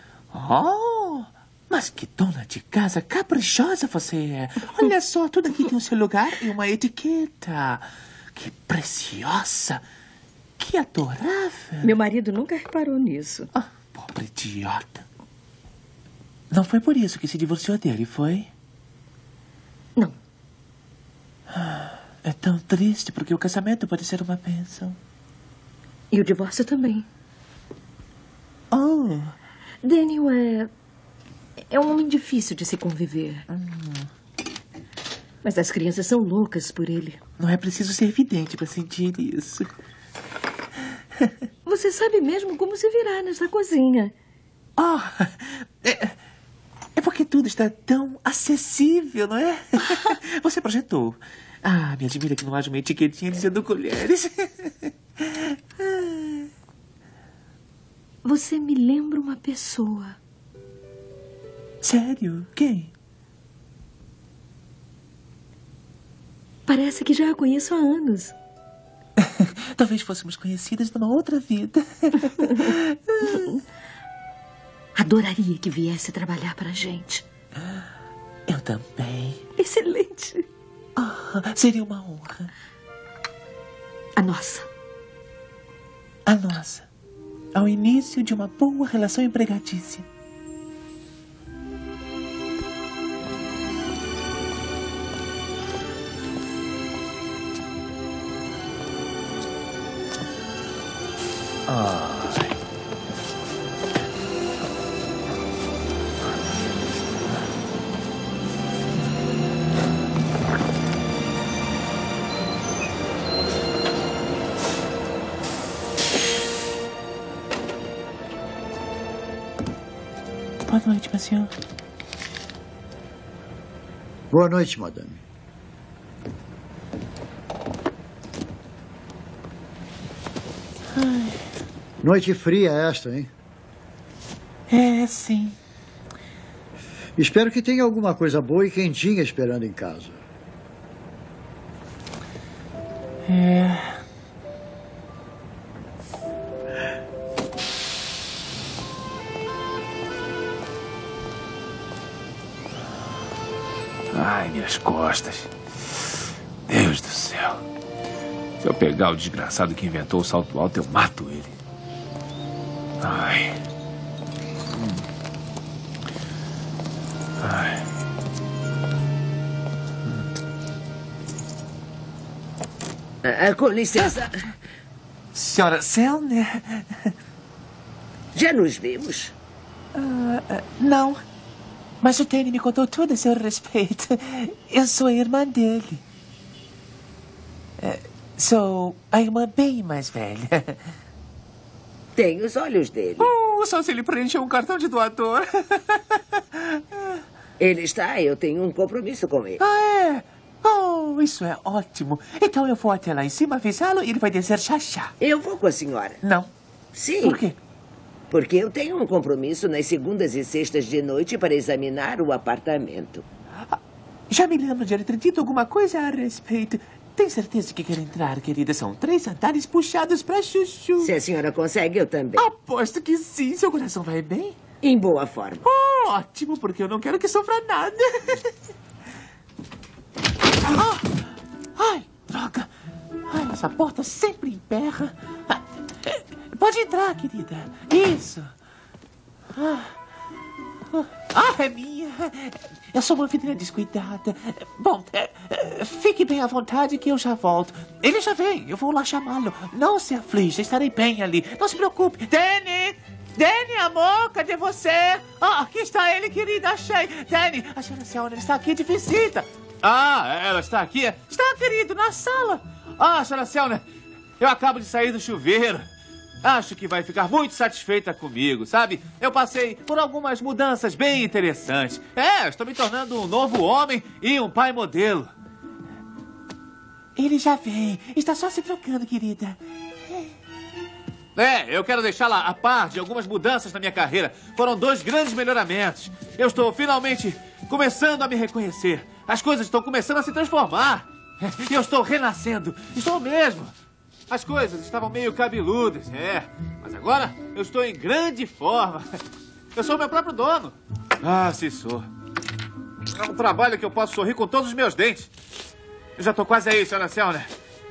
Mas que dona de casa caprichosa você é. Olha só, tudo aqui tem o seu lugar e uma etiqueta. Que preciosa. Que adorável. Meu marido nunca reparou nisso. Pobre idiota. Não foi por isso que se divorciou dele, foi? Não. É tão triste porque o casamento pode ser uma bênção. E o divórcio também. Daniel é um homem difícil de se conviver. Mas as crianças são loucas por ele. Não é preciso ser evidente para sentir isso. Você sabe mesmo como se virar nessa cozinha. É porque tudo está tão acessível, não é? Você projetou. Me admira que não haja uma etiquetinha dizendo colheres. Você me lembra uma pessoa. Sério? Quem? Parece que já a conheço há anos. Talvez fôssemos conhecidas numa outra vida. Adoraria que viesse trabalhar pra gente. Eu também. Excelente. Seria uma honra. A nossa. A nossa. Ao início de uma boa relação empregatícia. Boa noite, monsieur. Boa noite, madame. Noite fria esta, hein? É, sim. Espero que tenha alguma coisa boa e quentinha esperando em casa. Ai, minhas costas. Deus do céu. Se eu pegar o desgraçado que inventou o salto alto, eu mato ele. Ai. Com licença. Senhora Selner? Já nos vimos? Não. Mas o Danny me contou tudo a seu respeito. Eu sou a irmã dele. Sou a irmã bem mais velha. Tem os olhos dele. Só se ele preencher um cartão de doador. Ele está, eu tenho um compromisso com ele. É? Isso é ótimo. Então eu vou até lá em cima avisá-lo e ele vai dizer chá. Eu vou com a senhora. Não. Sim. Por quê? Porque eu tenho um compromisso nas segundas e sextas de noite para examinar o apartamento. Já me lembro de ela ter dito alguma coisa a respeito. Tem certeza que quer entrar, querida? São 3 andares puxados pra chuchu. Se a senhora consegue, eu também. Aposto que sim. Seu coração vai bem? Em boa forma. Oh, ótimo, porque eu não quero que sofra nada. Ai, droga. Ai, essa porta sempre emperra. Pode entrar, querida. Isso. É minha. Eu sou uma filha descuidada. Bom, fique bem à vontade que eu já volto. Ele já vem, eu vou lá chamá-lo. Não se aflija, estarei bem ali. Não se preocupe. Danny! Danny, amor, cadê você? Aqui está ele, querida, achei. Danny, a senhora Selner está aqui de visita. Ela está aqui? Está, querido, na sala. Senhora Selner, eu acabo de sair do chuveiro. Acho que vai ficar muito satisfeita comigo, sabe? Eu passei por algumas mudanças bem interessantes. Estou me tornando um novo homem e um pai modelo. Ele já vem. Está só se trocando, querida. Eu quero deixá-la a par de algumas mudanças na minha carreira. Foram 2 grandes melhoramentos. Eu estou finalmente começando a me reconhecer. As coisas estão começando a se transformar. Eu estou renascendo. Estou mesmo. As coisas estavam meio cabeludas, mas agora eu estou em grande forma. Eu sou meu próprio dono. Se sou. É um trabalho que eu posso sorrir com todos os meus dentes. Eu já estou quase aí, senhora Selner.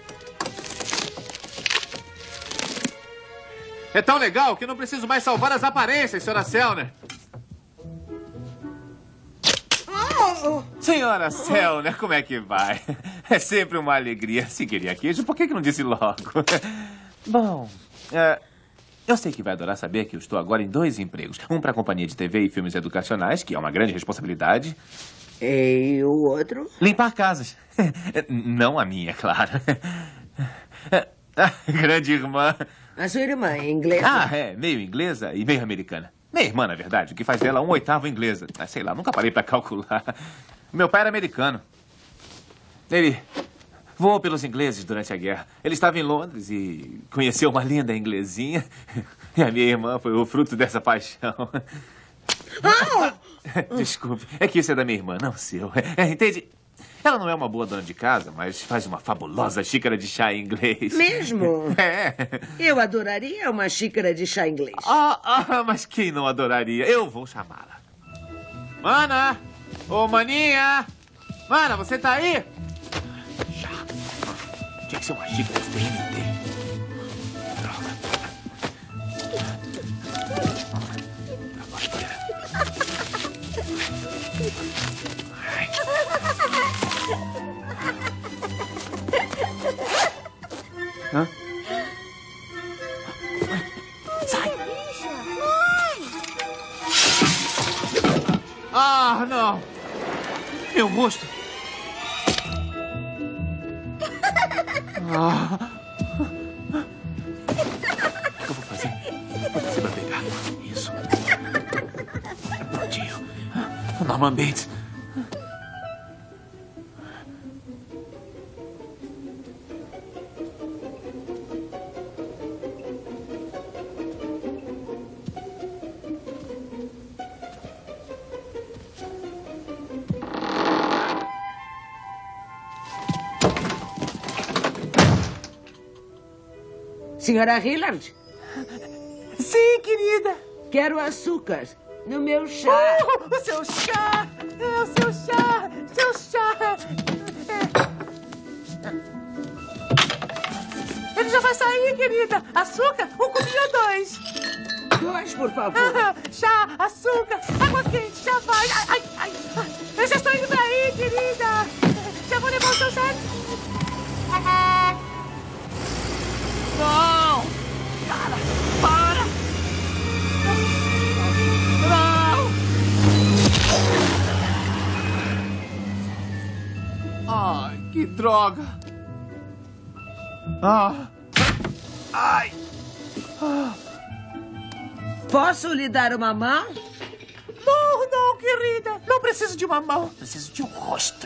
É tão legal que não preciso mais salvar as aparências, senhora Selner. Senhora Selner, como é que vai? É sempre uma alegria. Se queria queijo, por que não disse logo? Bom, eu sei que vai adorar saber que eu estou agora em 2 empregos. Um para a companhia de TV e filmes educacionais, que é uma grande responsabilidade. E o outro? Limpar casas. Não a minha, claro. Grande irmã. A sua irmã é inglesa? Meio inglesa e meio americana. Minha irmã, na verdade, o que faz dela 1/8 inglesa. Sei lá, nunca parei pra calcular. Meu pai era americano. Ele voou pelos ingleses durante a guerra. Ele estava em Londres e conheceu uma linda inglesinha. E a minha irmã foi o fruto dessa paixão. Desculpe, é que isso é da minha irmã, não seu. Entende? Ela não é uma boa dona de casa, mas faz uma fabulosa xícara de chá inglês. Mesmo? Eu adoraria uma xícara de chá inglês. Mas quem não adoraria? Eu vou chamá-la. Mana! Ô, maninha! Mana, você tá aí? Chá. Tinha que ser uma xícara de TNT. Droga. Agora espera. Sai! Não! Meu rosto! O que eu vou fazer? Vou fazer pra pegar. Isso. Prontinho. Norman Bates. Senhora Hillard? Sim, querida. Quero açúcar no meu chá. O seu chá! O seu chá! Seu chá! Ele já vai sair, querida. Açúcar? 1 cubinho ou 2? 2, por favor. Chá, açúcar, água quente, já vai. Ai. Eu já estou indo pra aí, querida. Já vou levar o seu chá. Não! Cara, para! Não! Ai, que droga! Ai! Posso lhe dar uma mão? Não, querida. Não preciso de uma mão. Preciso de um rosto.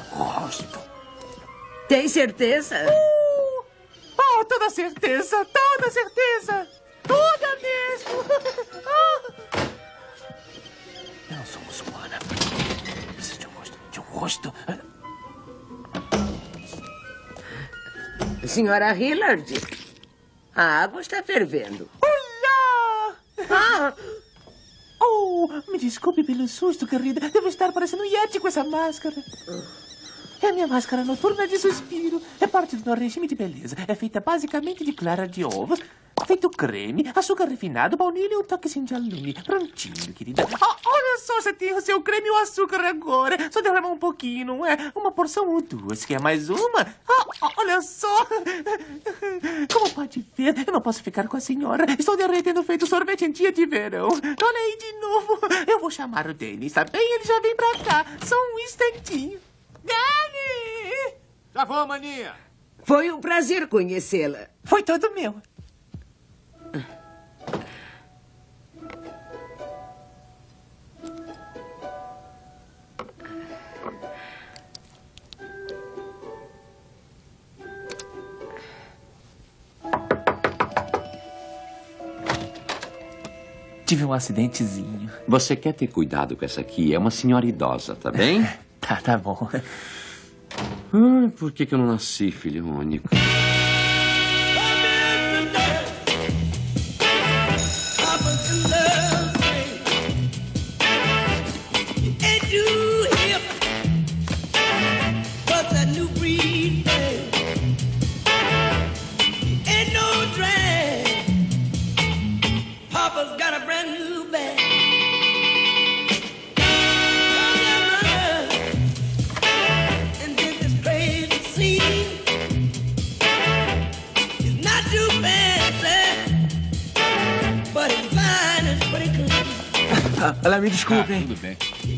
Tem certeza? Toda certeza. Toda certeza. Toda mesmo. Eu não sou muçulmana. Preciso de um rosto. rosto. Senhora Hillard, a água está fervendo. Olá! Ah! Oh, me desculpe pelo susto, querida. Devo estar parecendo um Yeti com essa máscara. É a minha máscara noturna de suspiro. É parte do meu regime de beleza. É feita basicamente de clara de ovos, feito creme, açúcar refinado, baunilha e um toquezinho de alumínio. Prontinho, querida. Oh, olha só, você tem o seu creme e o açúcar agora. Só derramar um pouquinho, não é? Uma porção ou duas. Quer mais uma? Olha só. Como pode ver, eu não posso ficar com a senhora. Estou derretendo feito sorvete em dia de verão. Olha aí de novo. Eu vou chamar o Dennis, tá bem? Ele já vem pra cá. Só um instantinho. Danny! Já vou, maninha. Foi um prazer conhecê-la. Foi todo meu. Tive um acidentezinho. Você quer ter cuidado com essa aqui? É uma senhora idosa, tá bem? Tá bom. Por que eu não nasci filho único? Olha, me desculpe, hein? Tudo bem.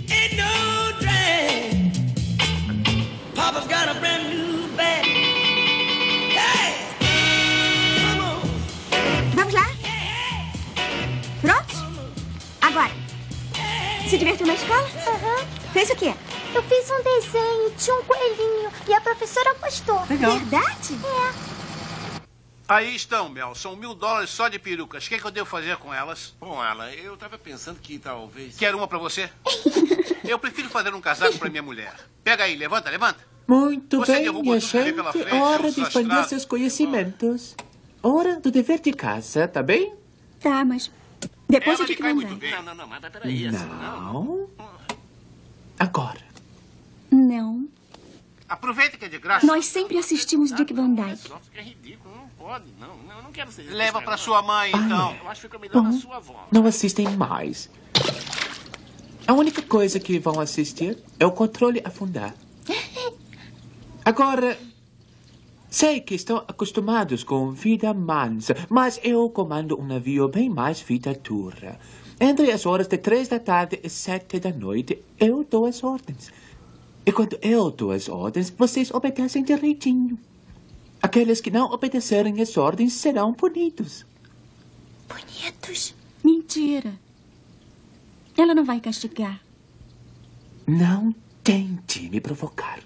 Vamos lá? Prontos? Agora. Se divertiu na escola? Fez o quê? Eu fiz um desenho, tinha um coelhinho e a professora gostou. Legal. Verdade? É. Aí estão, Mel. São $1000 só de perucas. O que é que eu devo fazer com elas? Bom, Alan, eu tava pensando que talvez... Quer uma pra você? Eu prefiro fazer um casaco pra minha mulher. Pega aí, levanta, levanta. Muito Você bem, derrubou minha tudo que veio gente. pela frente, Hora seus de expandir astrados. seus conhecimentos. Hora do dever de casa, tá bem? Tá, mas depois Ela eu me digo cai mandar. muito bem. Não, mas peraí. Não. Agora. Não. Aproveita que é de graça. Nós sempre assistimos Dick Van Dyke. Nossa, que é ridículo. Não pode, não. Eu não quero ser... Leva pra sua mãe, então. Eu acho que fica melhor na Bom, sua avó. não assistem mais. A única coisa que vão assistir é o controle afundar. Agora, sei que estão acostumados com vida mansa, mas eu comando um navio bem mais vida dura. Entre as horas de 3 da tarde e 7 da noite, eu dou as ordens. E quando eu dou as ordens, vocês obedecem direitinho. Aqueles que não obedecerem as ordens serão punidos. Bonitos? Mentira. Ela não vai castigar. Não tente me provocar.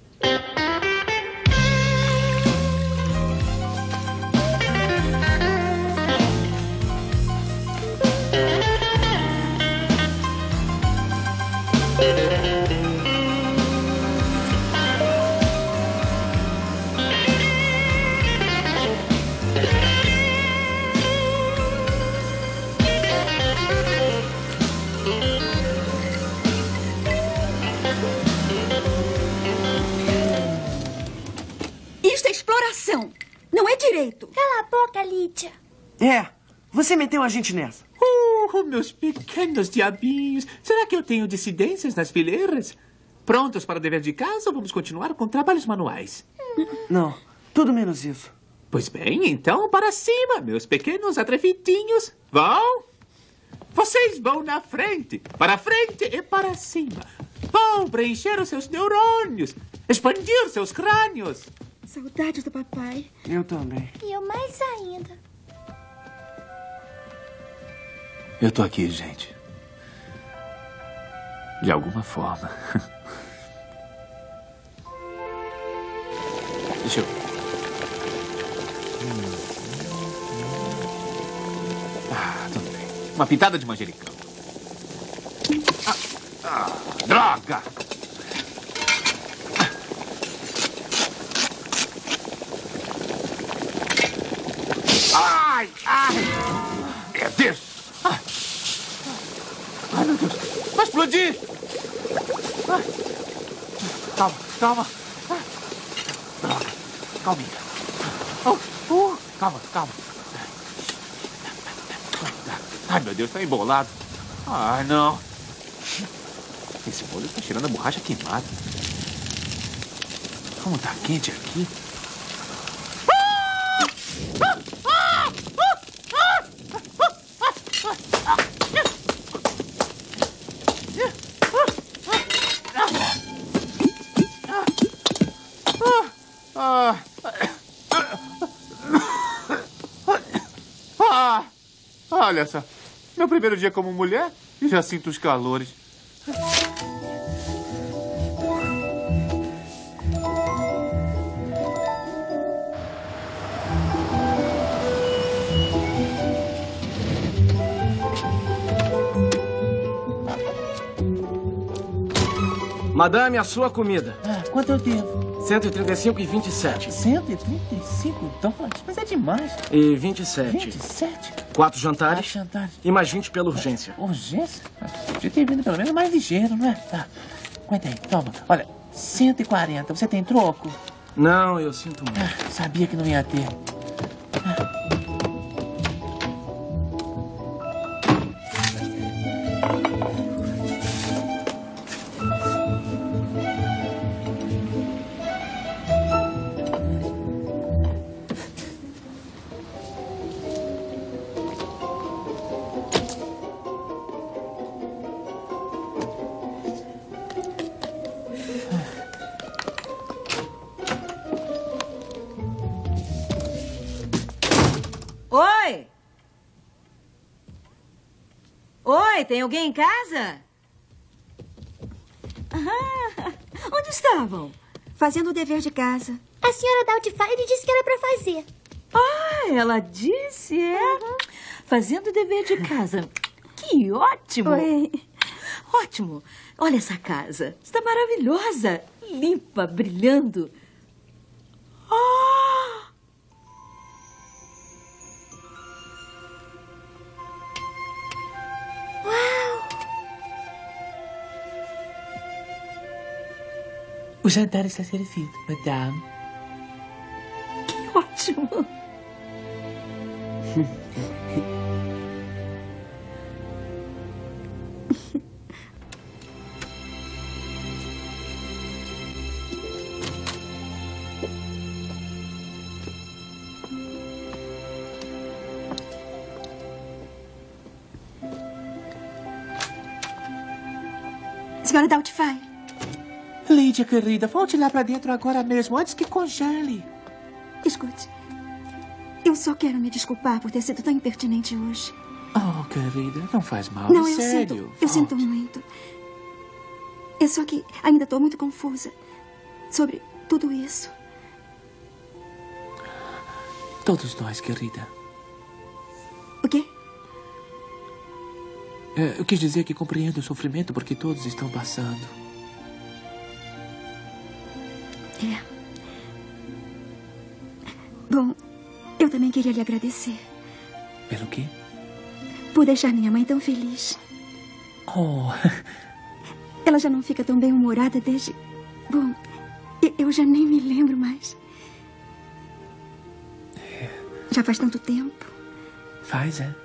Isto é exploração. Não é direito. Cala a boca, Lídia. É, você meteu a gente nessa. Meus pequenos diabinhos. Será que eu tenho dissidências nas fileiras? Prontos para o dever de casa ou vamos continuar com trabalhos manuais? Não, tudo menos isso. Pois bem, então para cima, meus pequenos atrevidinhos. Vão? Vocês vão na frente, para frente e para cima. Vão preencher os seus neurônios, expandir seus crânios. Saudades do papai. Eu também. E eu mais ainda. Eu tô aqui, gente. De alguma forma. Deixa eu ver. Tudo bem. Uma pitada de manjericão. Droga! calma, calma. Calminha. Calma, calma. Ai, meu Deus, tá embolado. Ai, não. Esse molho tá cheirando a borracha queimada. Como tá quente aqui. Olha só, meu primeiro dia como mulher e já sinto os calores. Madame, a sua comida. Quanto eu devo? 135,27. 135 dólares? Mas é demais. E 27. 27? 4 jantares. 4 jantares. E mais 20 pela urgência. Urgência? Podia ter vindo pelo menos mais ligeiro, não é? Tá. Aguenta aí, toma. Olha, 140. Você tem troco? Não, eu sinto muito. Sabia que não ia ter. Oi! Oi, tem alguém em casa? Onde estavam? Fazendo o dever de casa. A senhora Doubtfire disse que era pra fazer. Ela disse, Fazendo o dever de casa. Que ótimo! Oi. Ótimo! Olha essa casa. Está maravilhosa. Limpa, brilhando. O jantar está servido, madame. Que ótimo! Senhora Doubtfire. Lídia, querida, volte lá pra dentro agora mesmo, antes que congele. Escute, eu só quero me desculpar por ter sido tão impertinente hoje. Oh, querida, não faz mal, Não, sério. Eu sinto muito. É só que ainda estou muito confusa sobre tudo isso. Todos nós, querida. O quê? Eu quis dizer que compreendo o sofrimento porque todos estão passando. Bom, eu também queria lhe agradecer. Pelo quê? Por deixar minha mãe tão feliz. Oh. Ela já não fica tão bem-humorada desde... Bom, eu já nem me lembro mais. Já faz tanto tempo. Faz, é?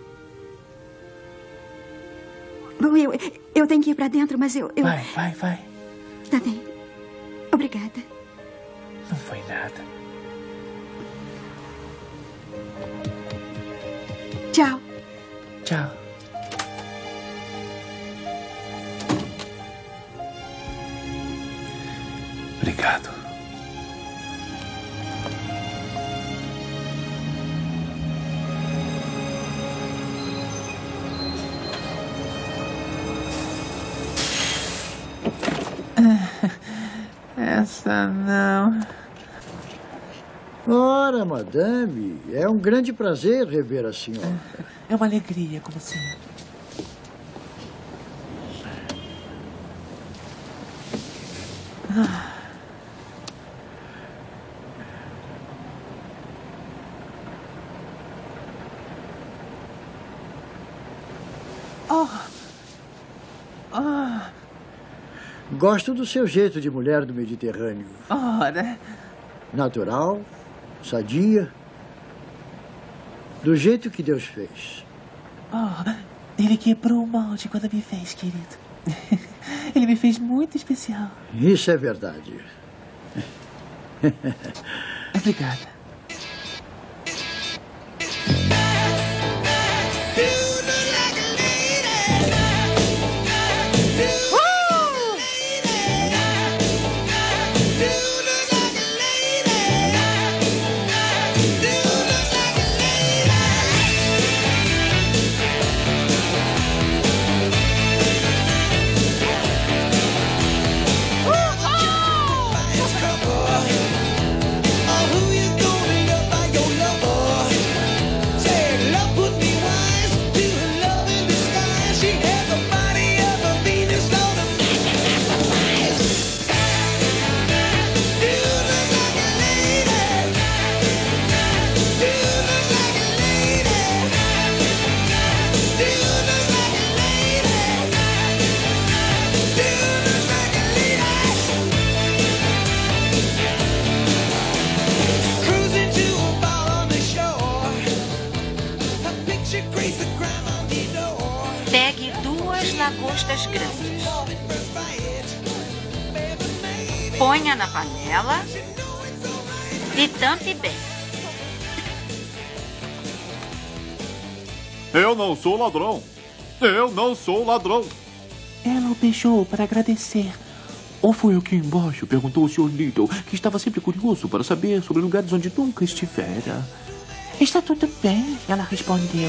Bom, eu tenho que ir pra dentro, mas eu... Vai. Tá bem. Obrigada. Não foi nada. Tchau. Tchau. Obrigado. Essa não. Ora, madame, é um grande prazer rever a senhora. É uma alegria, como sempre. Gosto do seu jeito de mulher do Mediterrâneo. Ora. Natural, sadia. Do jeito que Deus fez. Oh, ele quebrou o molde quando me fez, querido. Ele me fez muito especial. Isso é verdade. Obrigada. Pegue 2 lagostas grandes. Ponha na panela e tampe bem. Eu não sou ladrão. Eu não sou ladrão. Ela o beijou para agradecer. Ou foi aqui embaixo? Perguntou o Sr. Little, que estava sempre curioso para saber sobre lugares onde nunca estivera. Está tudo bem, ela respondeu.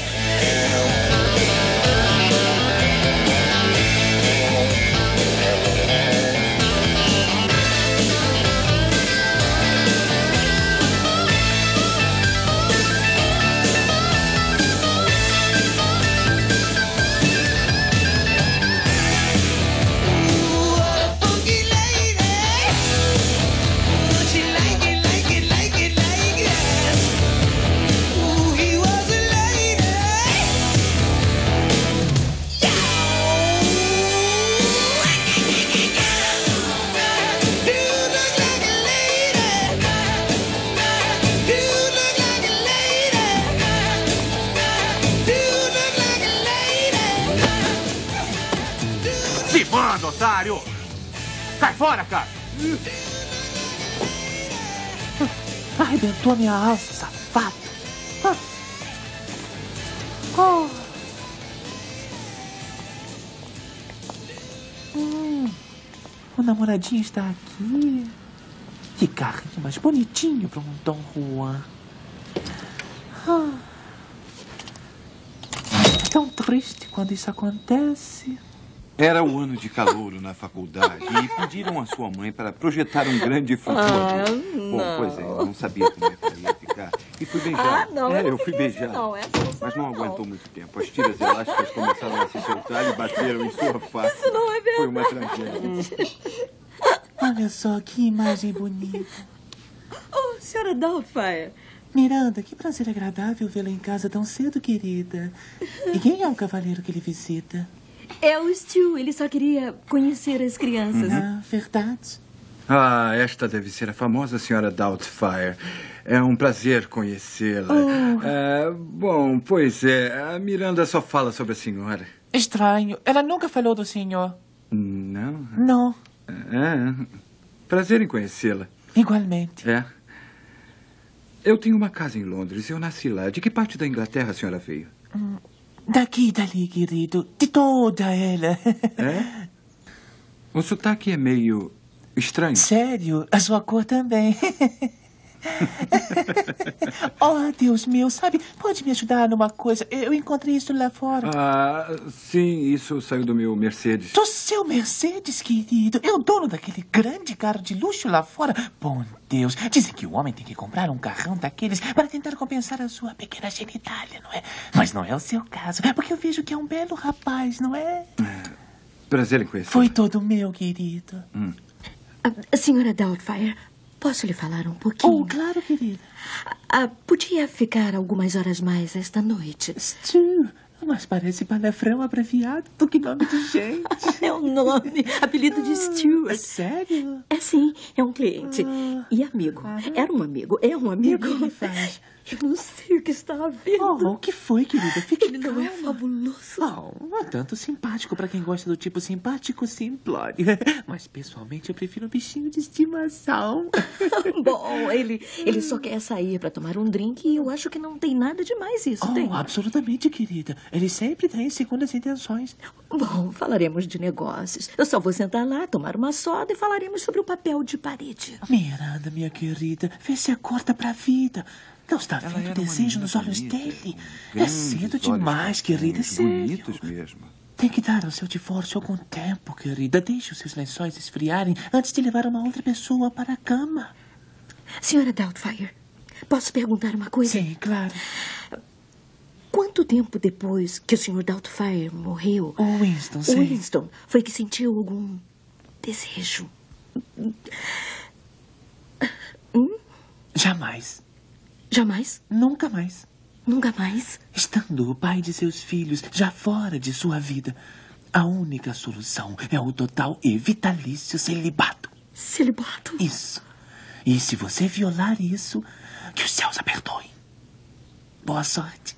Se manda, otário! Cai fora, cara! Arrebentou minha alça, safado. Oh. O namoradinho está aqui. Que carrinho mais bonitinho para um Dom Juan. Tão triste quando isso acontece. Era o ano de calouro na faculdade e pediram a sua mãe para projetar um grande futuro. Bom, pois é, eu não sabia como é que ia ficar. E fui beijado. Eu fui beijado. Mas não aguentou muito tempo. As tiras elásticas começaram a se soltar e bateram em sua face. Isso não é verdade. Foi uma tragédia. Olha só que imagem bonita. Oh, senhora Doubtfire. Miranda, que prazer agradável vê-la em casa tão cedo, querida. E quem é o cavaleiro que ele visita? É o Stu. Ele só queria conhecer as crianças. Ah, verdade. Ah, esta deve ser a famosa senhora Doubtfire. É um prazer conhecê-la. Bom, pois é, a Miranda só fala sobre a senhora. Estranho. Ela nunca falou do senhor. Não? Não. Prazer em conhecê-la. Igualmente. Eu tenho uma casa em Londres. Eu nasci lá. De que parte da Inglaterra a senhora veio? Daqui e dali, querido. De toda ela. O sotaque é meio estranho. Sério? A sua cor também. Oh, Deus meu, sabe? Pode me ajudar numa coisa? Eu encontrei isso lá fora. Sim, isso saiu do meu Mercedes. Do seu Mercedes, querido? É o dono daquele grande carro de luxo lá fora? Bom Deus, dizem que o homem tem que comprar um carrão daqueles para tentar compensar a sua pequena genitália, não é? Mas não é o seu caso, porque eu vejo que é um belo rapaz, não é? Prazer em conhecer. Foi todo meu, querido. A senhora Doubtfire, posso lhe falar um pouquinho? Oh, claro, querida. Podia ficar algumas horas mais esta noite? Stu, Mas parece palavrão abreviado do que nome de gente. É um nome, apelido de Stuart. Sério? É sim, é um cliente. E amigo. Era um amigo, é um amigo. E o que ele faz? Eu não sei o que está havendo. Oh, o que foi, querida? Fique Ele não é fabuloso. Oh, tanto simpático pra quem gosta do tipo simpático simplório. Mas, pessoalmente, eu prefiro um bichinho de estimação. Bom, ele só quer sair pra tomar um drink e eu acho que não tem nada demais isso, tem? Absolutamente, querida. Ele sempre tem segundas intenções. Bom, falaremos de negócios. Eu só vou sentar lá, tomar uma soda e falaremos sobre o papel de parede. Miranda, minha querida, vê se acorda pra vida. Não está vendo o desejo nos olhos dele. É cedo demais, querida, é sério. Bonitos mesmo. Tem que dar ao seu divórcio algum tempo, querida. Deixe os seus lençóis esfriarem antes de levar uma outra pessoa para a cama. Senhora Doubtfire, posso perguntar uma coisa? Sim, claro. Quanto tempo depois que o Sr. Doubtfire morreu... O Winston, sim. O Winston foi que sentiu algum desejo? Jamais. Jamais? Nunca mais. Nunca mais? Estando o pai de seus filhos já fora de sua vida, a única solução é o total e vitalício celibato. Celibato? Isso. E se você violar isso, que os céus a perdoem. Boa sorte.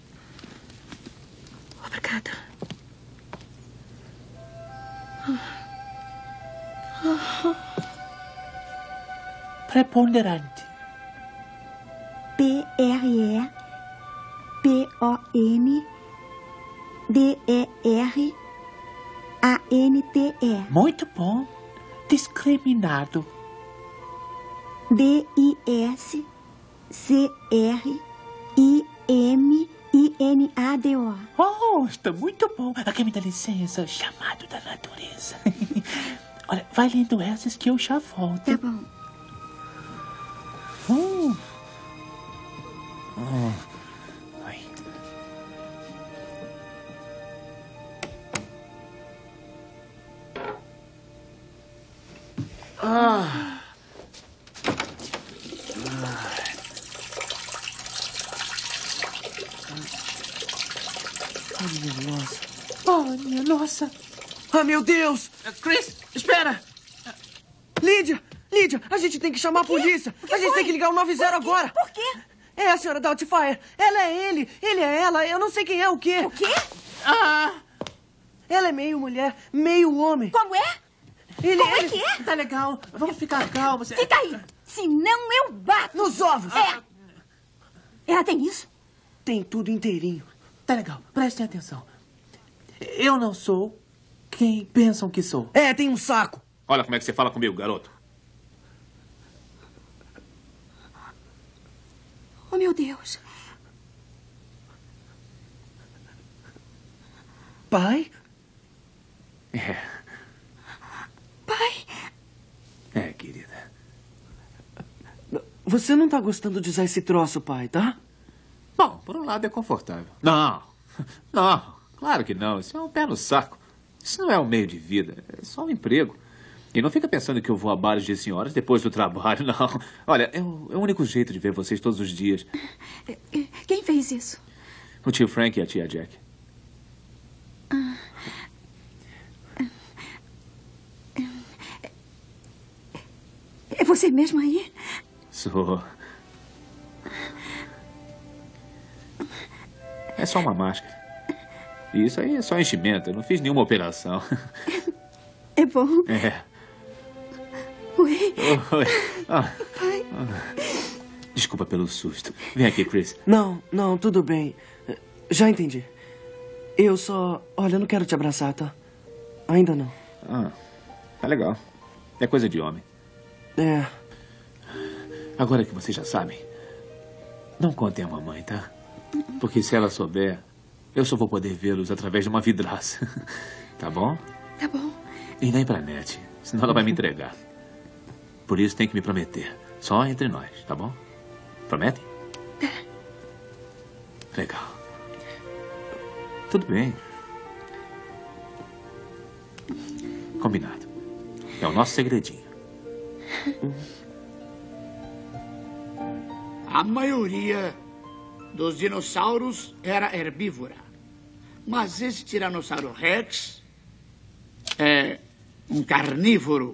Obrigada. Preponderante. Preponderante. Muito bom. Discriminado. Discriminado. Oh, está muito bom. Aqui me dá licença, chamado da natureza. Olha, vai lendo essas que eu já volto. Tá bom. Ai. Minha nossa. Oh, minha nossa. Ah, meu Deus! Chris! Espera! Lídia! Lídia, a gente tem que chamar a polícia! A gente tem que ligar o 90 agora! Por quê? É a senhora Doubtfire! Ela é ele! Ele é ela! Eu não sei quem é o quê! O quê? Ela é meio mulher, meio homem! Como é? Como é que é? Tá legal. Vamos ficar calmos. Fica aí! Senão eu bato! Nos ovos! Ela tem isso? Tem tudo inteirinho. Tá legal. Prestem atenção. Eu não sou quem pensam que sou. Tem um saco. Olha como é que você fala comigo, garoto. Oh, meu Deus. Pai? Pai? Querida. Você não tá gostando de usar esse troço, pai, tá? Bom, por um lado é confortável. Não, claro que não. Isso é um pé no saco. Isso não é um meio de vida, é só um emprego. E não fica pensando que eu vou a bares de senhoras depois do trabalho, não. Olha, é o único jeito de ver vocês todos os dias. Quem fez isso? O tio Frank e a tia Jack. É você mesmo aí? Sou. É só uma máscara. E isso aí é só enchimento. Eu não fiz nenhuma operação. É bom. Oi. Oi. Pai. Desculpa pelo susto. Vem aqui, Chris. Não, tudo bem. Já entendi. Eu só... Olha, eu não quero te abraçar, tá? Ainda não. Tá legal. É coisa de homem. Agora que vocês já sabem, não contem a mamãe, tá? Porque se ela souber, eu só vou poder vê-los através de uma vidraça. Tá bom? Tá bom. E nem pra Net, senão ela vai me entregar. Por isso tem que me prometer. Só entre nós, tá bom? Promete? Legal. Tudo bem. Combinado. É o nosso segredinho. A maioria dos dinossauros era herbívora. Mas esse Tiranossauro Rex é um carnívoro.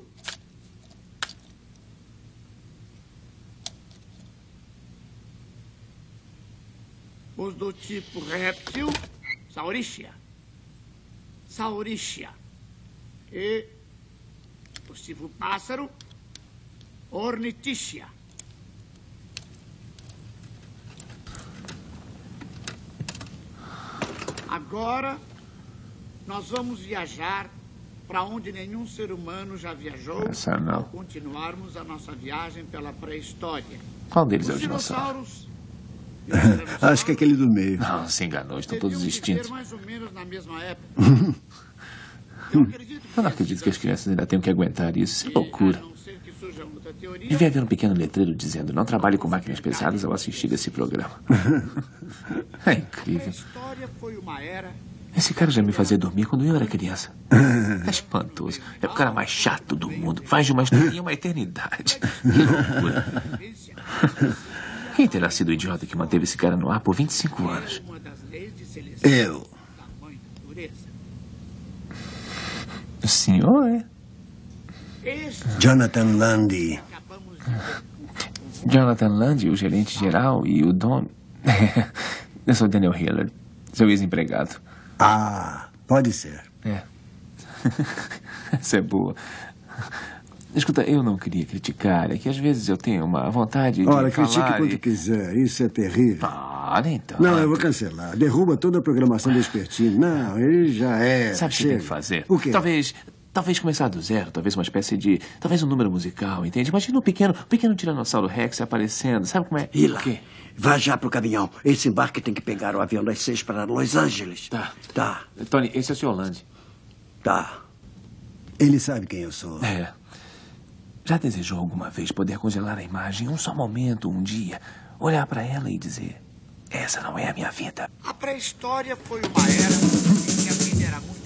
Os do tipo réptil, Saurischia. Saurischia. E os tipo pássaro, Ornithischia. Agora, nós vamos viajar para onde nenhum ser humano já viajou ao continuarmos a nossa viagem pela pré-história. Qual deles é o Os dinossauro? dinossauros Acho que é aquele do meio. Não, se enganou. Estão todos extintos. mais ou menos na mesma época. Eu não acredito que as crianças ainda tenham que aguentar isso. Isso é loucura. Devia haver um pequeno letreiro dizendo: não trabalhe com máquinas pesadas ao assistir esse programa. É incrível. Esse cara já me fazia dormir quando eu era criança. É espantoso. É o cara mais chato do mundo. Faz de uma historinha uma eternidade. Que loucura. Quem terá sido o idiota que manteve esse cara no ar por 25 anos? Eu. O senhor é? Jonathan Landy. Jonathan Landy, o gerente geral e o dono. Eu sou Daniel Hillard, seu ex-empregado. Ah, pode ser. É. Essa é boa. Escuta, eu não queria criticar. É que às vezes eu tenho uma vontade de Olha, falar critique quanto quiser. Isso é terrível. Ah, nem tanto. Não, eu vou cancelar. Derruba toda a programação do Espertino. Não, ele já é. Sabe o que tem que fazer? O quê? Talvez começar do zero, talvez uma espécie de... Talvez um número musical, entende? Imagina um pequeno Tiranossauro Rex aparecendo, sabe como é? Hila, vá já pro caminhão. Esse embarque tem que pegar o avião das 6 para Los Angeles. Tá. Tony, esse é o Sr. Landy. Tá. Ele sabe quem eu sou. É. Já desejou alguma vez poder congelar a imagem um só momento, um dia, olhar pra ela e dizer: essa não é a minha vida? A pré-história foi uma era em que a vida era muito...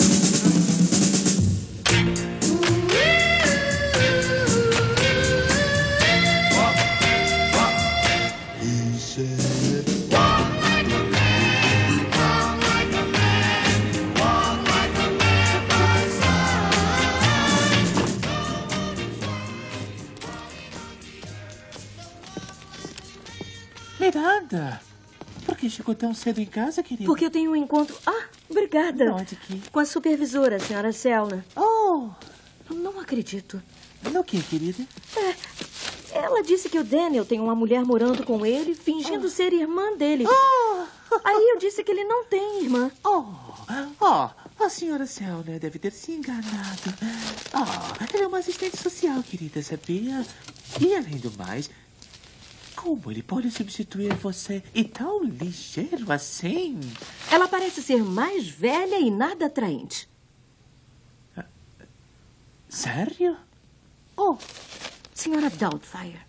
Miranda, por que chegou tão cedo em casa, querida? Porque eu tenho um encontro... Ah, obrigada. Onde que? Com a supervisora, a senhora Selna. Oh! Não acredito. No que, querida? Ela disse que o Daniel tem uma mulher morando com ele, fingindo ser irmã dele. Aí eu disse que ele não tem irmã. A senhora Selna deve ter se enganado. Ela é uma assistente social, querida, sabia? E além do mais... Como ele pode substituir você e tão ligeiro assim? Ela parece ser mais velha e nada atraente. Sério? Senhora Doubtfire.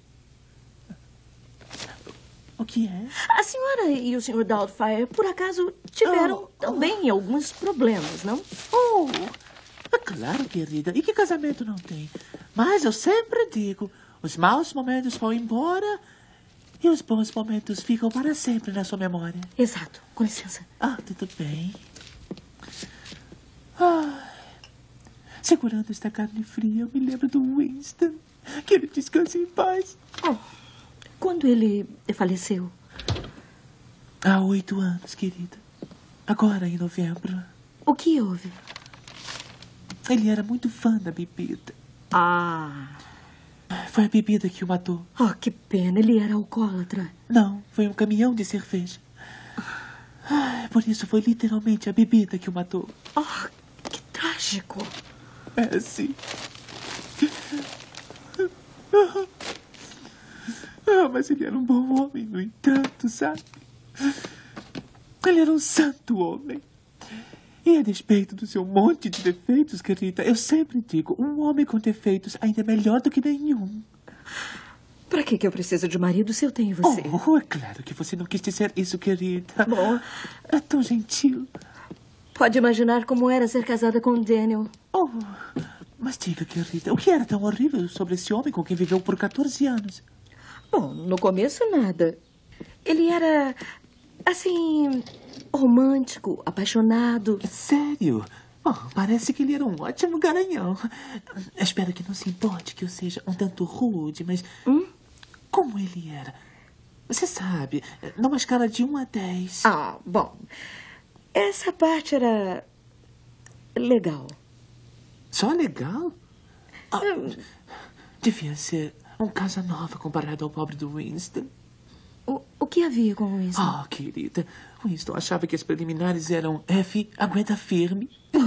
O que é? A senhora e o senhor Doubtfire, por acaso, tiveram também alguns problemas, não? Claro, querida. E que casamento não tem? Mas eu sempre digo, os maus momentos vão embora... E os bons momentos ficam para sempre na sua memória. Exato. Com licença. Tudo bem. Segurando esta carne fria, eu me lembro do Winston. Que ele descanse em paz. Quando ele faleceu? Há 8 anos, querida. Agora, em novembro. O que houve? Ele era muito fã da bebida. Foi a bebida que o matou. Que pena. Ele era alcoólatra. Não, foi um caminhão de cerveja. Por isso foi literalmente a bebida que o matou. Que trágico. É, sim. Mas ele era um bom homem, no entanto, sabe? Ele era um santo homem. E a despeito do seu monte de defeitos, querida, eu sempre digo, um homem com defeitos ainda é melhor do que nenhum. Pra que eu preciso de marido se eu tenho você? É claro que você não quis dizer isso, querida. Bom... É tão gentil. Pode imaginar como era ser casada com o Daniel. Mas diga, querida, o que era tão horrível sobre esse homem com quem viveu por 14 anos? Bom, no começo nada. Ele era... assim... romântico, apaixonado. Sério? Oh, parece que ele era um ótimo garanhão. Espero que não se importe que eu seja um tanto rude, mas... Como ele era? Você sabe, numa escala de 1 a 10. Ah, bom. Essa parte era... legal. Só legal? Devia ser um Casanova comparado ao pobre do Winston. O que havia com o Winston? Oh, querida, Winston achava que as preliminares eram F, aguenta firme.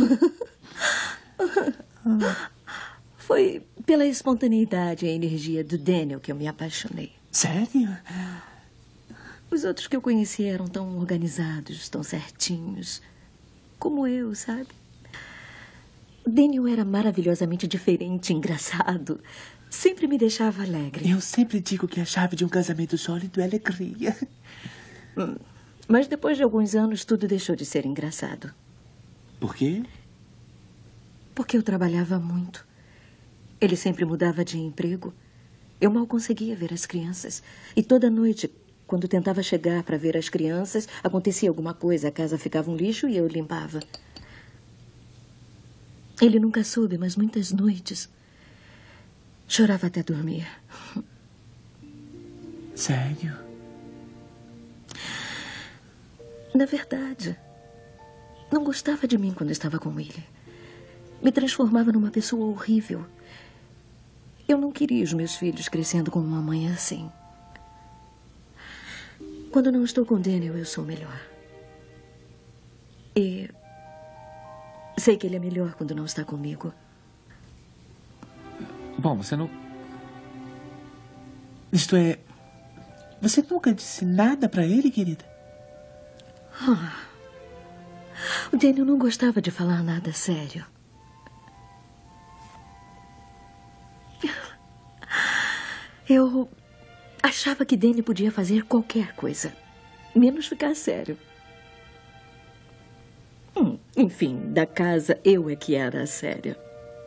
Foi pela espontaneidade e a energia do Daniel que eu me apaixonei. Sério? Os outros que eu conheci eram tão organizados, tão certinhos, como eu, sabe? O Daniel era maravilhosamente diferente, engraçado. Sempre me deixava alegre. Eu sempre digo que a chave de um casamento sólido é alegria. Mas depois de alguns anos, tudo deixou de ser engraçado. Por quê? Porque eu trabalhava muito. Ele sempre mudava de emprego. Eu mal conseguia ver as crianças. E toda noite, quando tentava chegar para ver as crianças, acontecia alguma coisa, a casa ficava um lixo e eu limpava. Ele nunca soube, mas muitas noites chorava até dormir. Sério? Na verdade, não gostava de mim quando estava com ele. Me transformava numa pessoa horrível. Eu não queria os meus filhos crescendo com uma mãe assim. Quando não estou com Daniel, eu sou melhor. E sei que ele é melhor quando não está comigo. Bom, você não... Isto é... Você nunca disse nada pra ele, querida? O Daniel não gostava de falar nada sério. Eu achava que Daniel podia fazer qualquer coisa, menos ficar sério. Enfim, da casa eu é que era séria.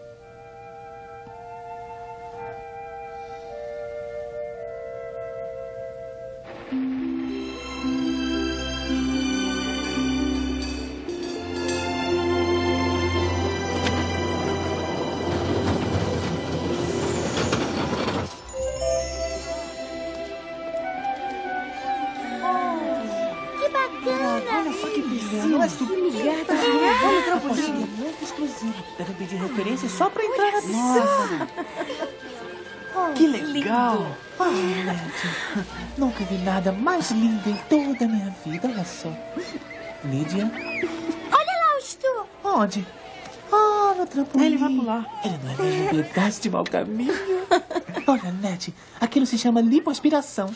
Deve pedir referência só pra entrar na piscina. Que legal. Ned, nunca vi nada mais lindo em toda a minha vida. Olha só. Lídia. Olha lá o Stu. Onde? No trampolim. Ele vai pular. Ele não é mesmo um pedaço de mau caminho. Olha, Ned, aquilo se chama lipoaspiração.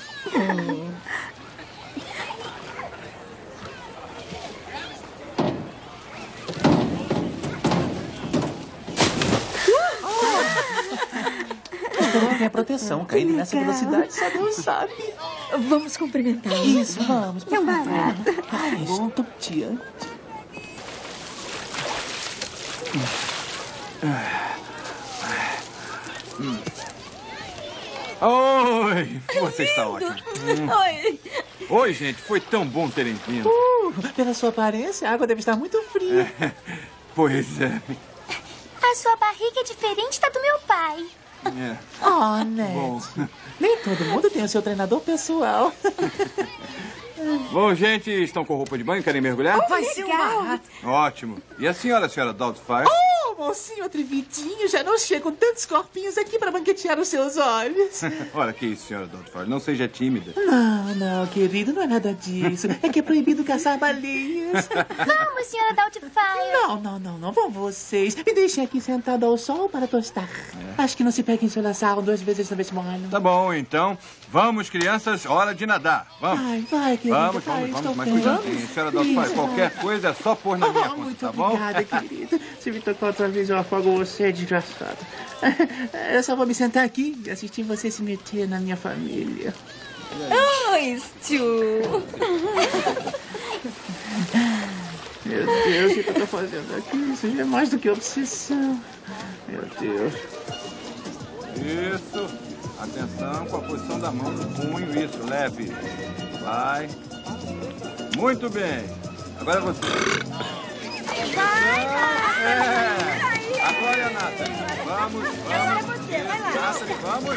Esperou ter a proteção. Cair nessa velocidade, só Deus sabe. Vamos cumprimentar. Isso, vamos. É um barato. Ai, estou tonteante. Oi, você está ótimo. Oi. Oi, gente, foi tão bom terem vindo. Pela sua aparência, a água deve estar muito fria. Pois é. A sua barriga é diferente da do meu pai. Oh, Ned. Nem todo mundo tem o seu treinador pessoal. Bom, gente, estão com roupa de banho? Querem mergulhar? Vai ser um barato. Ótimo. E a senhora Doubtfire? Oh, mocinho atrevidinho, já não chegam tantos corpinhos aqui para banquetear os seus olhos. Olha, que isso, senhora Doubtfire. Não seja tímida. Não, querido, não é nada disso. É que é proibido caçar baleias. Vamos, senhora Doubtfire. Não, vão vocês. Me deixem aqui sentado ao sol para tostar. Acho que não se pega em enxolaçar 2 vezes na vez molho. Tá bom, então. Vamos, crianças, hora de nadar. Vamos. Vai, querido. Vamos, mais cuidadinho. Senhora Doubtfire, qualquer coisa é só pôr na minha conta, muito tá bom? Obrigada, querido. Se me tocar outra vez, eu afogo você, desgraçado. Eu só vou me sentar aqui e assistir você se meter na minha família. Oi, Stu. Meu Deus, o que eu tô fazendo aqui? Isso já é mais do que obsessão. Meu Deus. Isso. Atenção com a posição da mão no punho. Isso, leve. Vai. Muito bem. Agora você. Agora, Nata. Vamos. Agora é você, vai lá. Passa-lhe, vamos.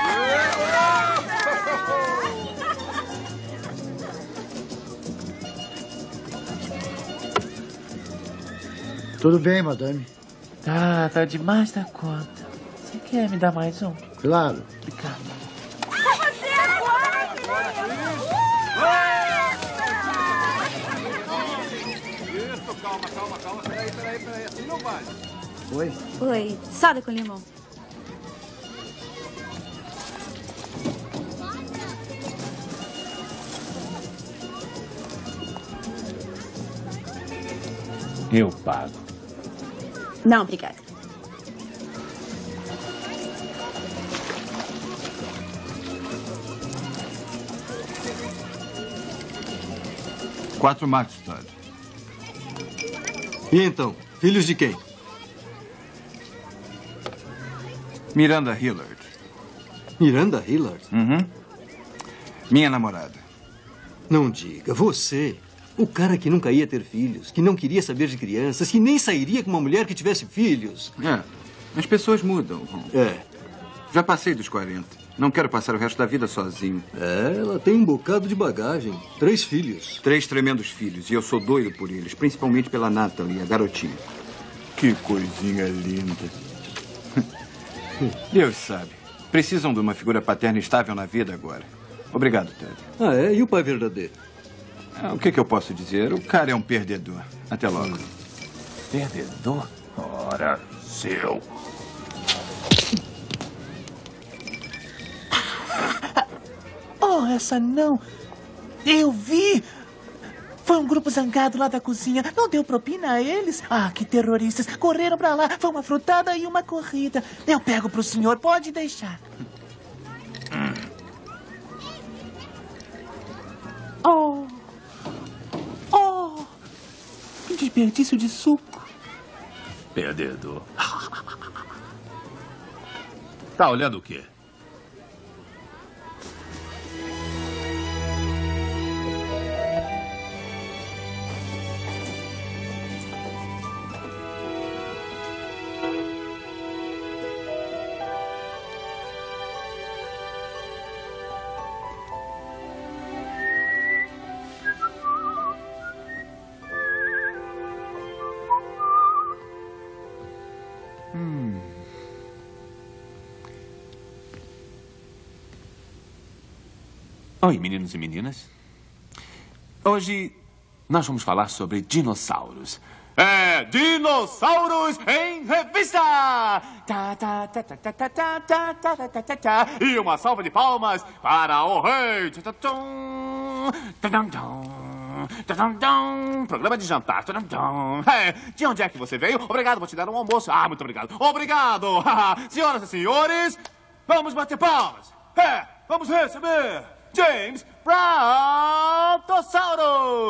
Tudo bem, madame? Tá demais da conta. Você quer me dar mais um? Claro. Obrigado. Você agora! Isso, calma. Peraí. Assim não vai. Oi? Oi, soda com limão. Eu pago. Não, obrigada. Quatro matos, Todd. E então, filhos de quem? Miranda Hillard. Miranda Hillard? Uhum. Minha namorada. Não diga, você... O cara que nunca ia ter filhos, que não queria saber de crianças, que nem sairia com uma mulher que tivesse filhos. É, as pessoas mudam. É. Já passei dos 40. Não quero passar o resto da vida sozinho. É, ela tem um bocado de bagagem. 3 filhos. 3 tremendos filhos, e eu sou doido por eles, principalmente pela Natalie, a garotinha. Que coisinha linda. Deus sabe. Precisam de uma figura paterna estável na vida agora. Obrigado, Ted. Ah, é? E o pai verdadeiro? O que eu posso dizer? O cara é um perdedor. Até logo. Perdedor? Ora, seu. Oh, essa não. Eu vi. Foi um grupo zangado lá da cozinha. Não deu propina a eles? Ah, que terroristas. Correram pra lá. Foi uma frutada e uma corrida. Eu pego pro senhor. Pode deixar. Oh. Que desperdício de suco. Perdedor. Tá olhando o quê? Oi, meninos e meninas. Hoje nós vamos falar sobre dinossauros. É, dinossauros em revista! E uma salva de palmas para o rei! Programa de jantar. É, de onde é que você veio? Obrigado, vou te dar um almoço. Ah, muito obrigado. Obrigado! Senhoras e senhores, vamos bater palmas. É, vamos receber James Brontossauro!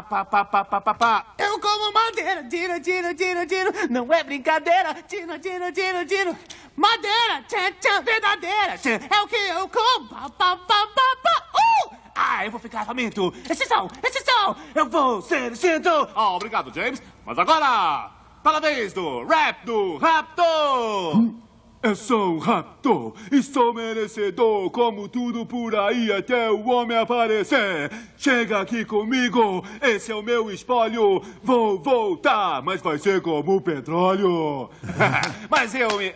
Eu como madeira, dino. Não é brincadeira, dino. Madeira, verdadeira, é o que eu como. Ah, eu vou ficar faminto. Esse som, eu vou ser extinto. Obrigado, James. Mas agora, para a vez do rap do Raptor. Eu sou um raptor e sou merecedor, como tudo por aí até o homem aparecer. Chega aqui comigo, esse é o meu espólio. Vou voltar, mas vai ser como petróleo. Mas eu me...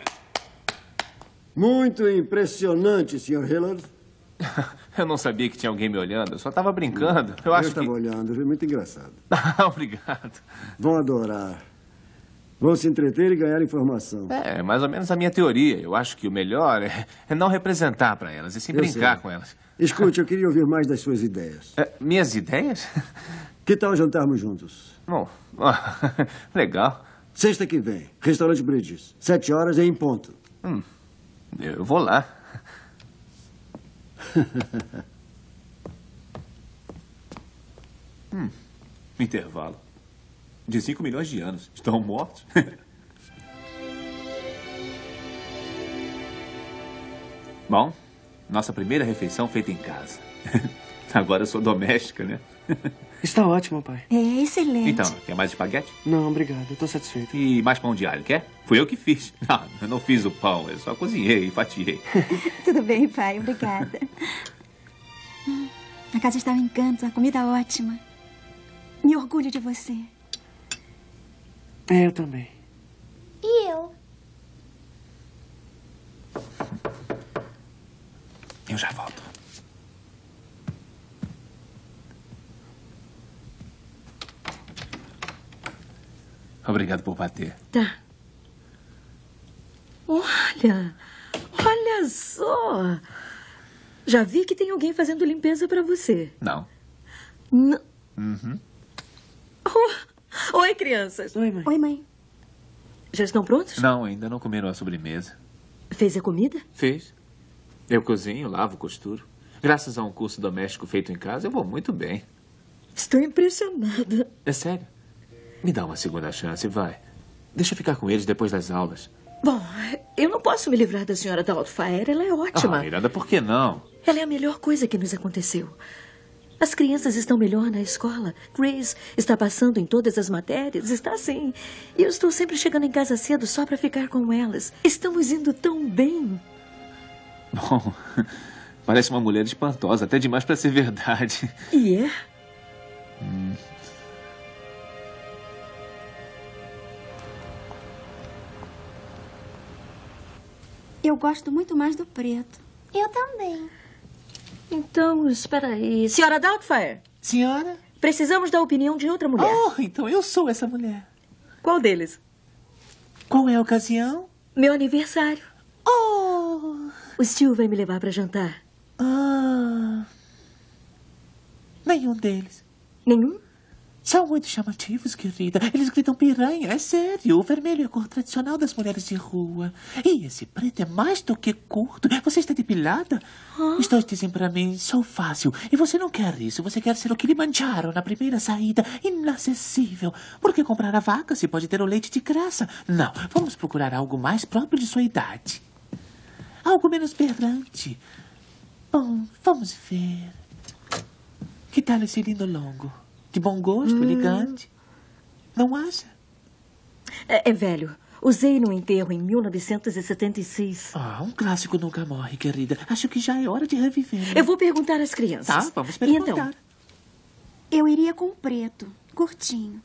Muito impressionante, Sr. Hillard. Eu não sabia que tinha alguém me olhando, eu só estava brincando. Eu estava olhando, foi muito engraçado. Obrigado. Vão adorar. Vão se entreter e ganhar informação. É, mais ou menos a minha teoria. Eu acho que o melhor é não representar para elas, e sim brincar com elas. Escute, eu queria ouvir mais das suas ideias. Minhas ideias? Que tal jantarmos juntos? Bom, legal. Sexta que vem, restaurante Bridges. 7 horas em ponto. Eu vou lá. Intervalo de 5 milhões de anos. Estão mortos? Bom, nossa primeira refeição feita em casa. Agora eu sou doméstica, né? Está ótimo, pai. É excelente. Então, quer mais espaguete? Não, obrigado. Eu tô satisfeito. E mais pão de alho, quer? Fui eu que fiz. Não, eu não fiz o pão, eu só cozinhei e fatiei. Tudo bem, pai. Obrigada. A casa está um encanto, a comida ótima. Me orgulho de você. Eu também. E eu? Eu já volto. Obrigado por bater. Tá. Olha só. Já vi que tem alguém fazendo limpeza pra você. Não. Não. Uhum. Oi, crianças. Oi, mãe. Oi, mãe. Já estão prontos? Não, ainda não comeram a sobremesa. Fez a comida? Fiz. Eu cozinho, lavo, costuro. Graças a um curso doméstico feito em casa, eu vou muito bem. Estou impressionada. É sério? Me dá uma segunda chance, vai. Deixa eu ficar com eles depois das aulas. Bom, eu não posso me livrar da senhora Doubtfire. Ela é ótima. Miranda, por que não? Ela é a melhor coisa que nos aconteceu. As crianças estão melhor na escola. Grace está passando em todas as matérias. Está assim. E eu estou sempre chegando em casa cedo só para ficar com elas. Estamos indo tão bem. Bom, parece uma mulher espantosa, até demais para ser verdade. E é? Eu gosto muito mais do preto. Eu também. Então, espera aí. Senhora Doubtfire? Senhora? Precisamos da opinião de outra mulher. Oh, então eu sou essa mulher. Qual deles? Qual é a ocasião? Meu aniversário. Oh! O Stu vai me levar para jantar. Ah. Nenhum deles. Nenhum? São muito chamativos, querida. Eles gritam piranha, é sério. O vermelho é a cor tradicional das mulheres de rua. E esse preto é mais do que curto. Você está depilada? Estou dizendo para mim, sou fácil. E você não quer isso. Você quer ser o Kilimanjaro na primeira saída. Inacessível. Por que comprar a vaca se pode ter o leite de graça? Não, vamos procurar algo mais próprio de sua idade. Algo menos berrante. Bom, vamos ver. Que tal esse lindo longo? De bom gosto, elegante. Não acha? É velho. Usei no enterro em 1976. Um clássico nunca morre, querida. Acho que já é hora de reviver. Eu vou perguntar às crianças. Tá, vamos perguntar. Então, eu iria com o preto, curtinho.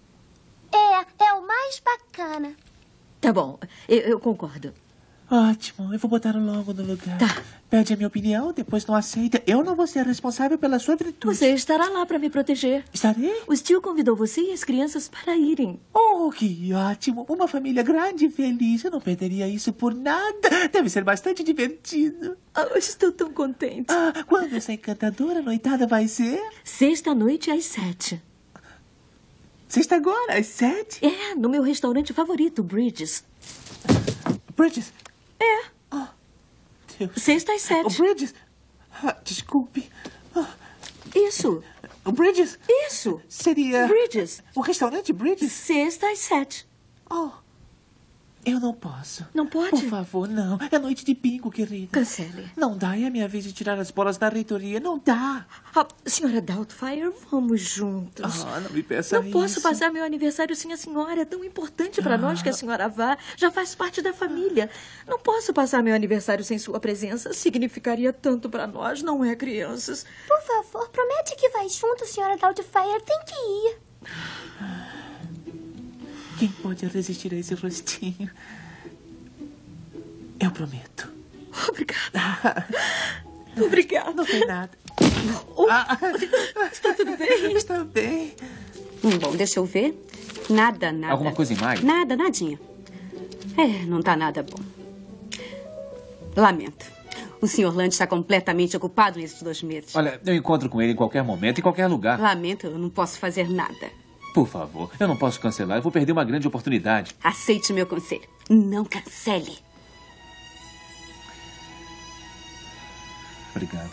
É o mais bacana. Tá bom, eu concordo. Ótimo, eu vou botar o longo no lugar. Tá. Pede a minha opinião, depois não aceita. Eu não vou ser responsável pela sua virtude. Você estará lá para me proteger. Estarei? O Stu convidou você e as crianças para irem. Oh, que ótimo. Uma família grande e feliz. Eu não perderia isso por nada. Deve ser bastante divertido. Estou tão contente. Quando essa encantadora noitada vai ser? Sexta-noite às 7. Sexta agora, às 7? É, no meu restaurante favorito, Bridges. Bridges? É. Oh, Deus. Sexta às 7. O Bridges? Desculpe. Isso. O Bridges? Isso. Seria... Bridges. O restaurante Bridges? Sexta às 7. Eu não posso. Não pode? Por favor, não. É noite de bingo, querida. Cancele. Não dá. É a minha vez de tirar as bolas da reitoria. Não dá. Senhora Doubtfire, vamos juntos. Não me peça isso. Não posso passar meu aniversário sem a senhora. É tão importante para nós que a senhora vá. Já faz parte da família. Não posso passar meu aniversário sem sua presença. Significaria tanto para nós, não é, crianças? Por favor, promete que vai junto, senhora Doubtfire. Tem que ir. Quem pode resistir a esse rostinho? Eu prometo. Obrigada. Obrigada. Não foi nada. Está tudo bem? Está bem. Bom, deixa eu ver. Nada. Alguma coisa em mais? Nadinha. Não tá nada bom. Lamento. O Sr. Land está completamente ocupado nesses 2 meses. Olha, eu encontro com ele em qualquer momento, em qualquer lugar. Lamento, eu não posso fazer nada. Por favor, eu não posso cancelar. Eu vou perder uma grande oportunidade. Aceite meu conselho. Não cancele. Obrigado.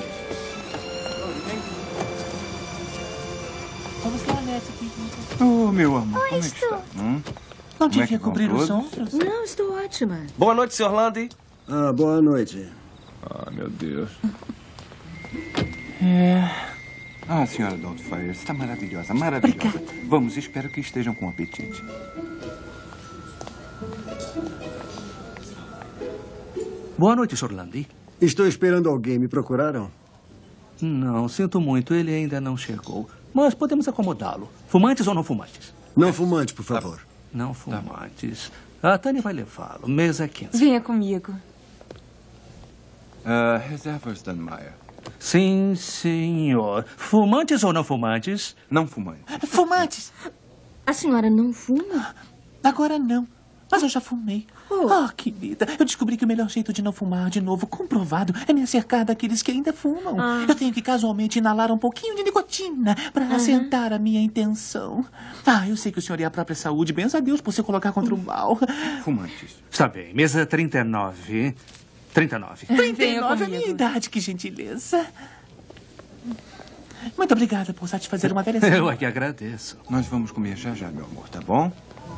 Vamos lá, Nete, querida. Oh, meu amor, como é que está? Não Como é que devia vão cobrir os todos? ombros? Não, estou ótima. Boa noite, Sr. Landy. Ah, boa noite. Ah, meu Deus. Ah, senhora Doubtfire, está maravilhosa, maravilhosa. Vamos, espero que estejam com apetite. Boa noite, Sr. Landy. Estou esperando alguém. Me procuraram? Não, sinto muito, ele ainda não chegou. Mas podemos acomodá-lo. Fumantes ou não fumantes? Não fumantes, por favor. Não fumantes. A Tânia vai levá-lo. Mesa 15. Venha comigo. Reservas Dunmeyer. Sim, senhor. Fumantes ou não fumantes? Não fumantes. Fumantes. A senhora não fuma? Agora não. Mas eu já fumei. Oh, querida, eu descobri que o melhor jeito de não fumar de novo, comprovado, é me acercar daqueles que ainda fumam. Eu tenho que casualmente inalar um pouquinho de nicotina para assentar a minha intenção. Eu sei que o senhor é a própria saúde. Benza a Deus por se colocar contra o mal. Fumantes. Está bem, mesa 39. 39. 39 é a minha idade, que gentileza. Muito obrigada por satisfazer uma velha senhora. Eu é que agradeço. Nós vamos comer já já, meu amor, tá bom?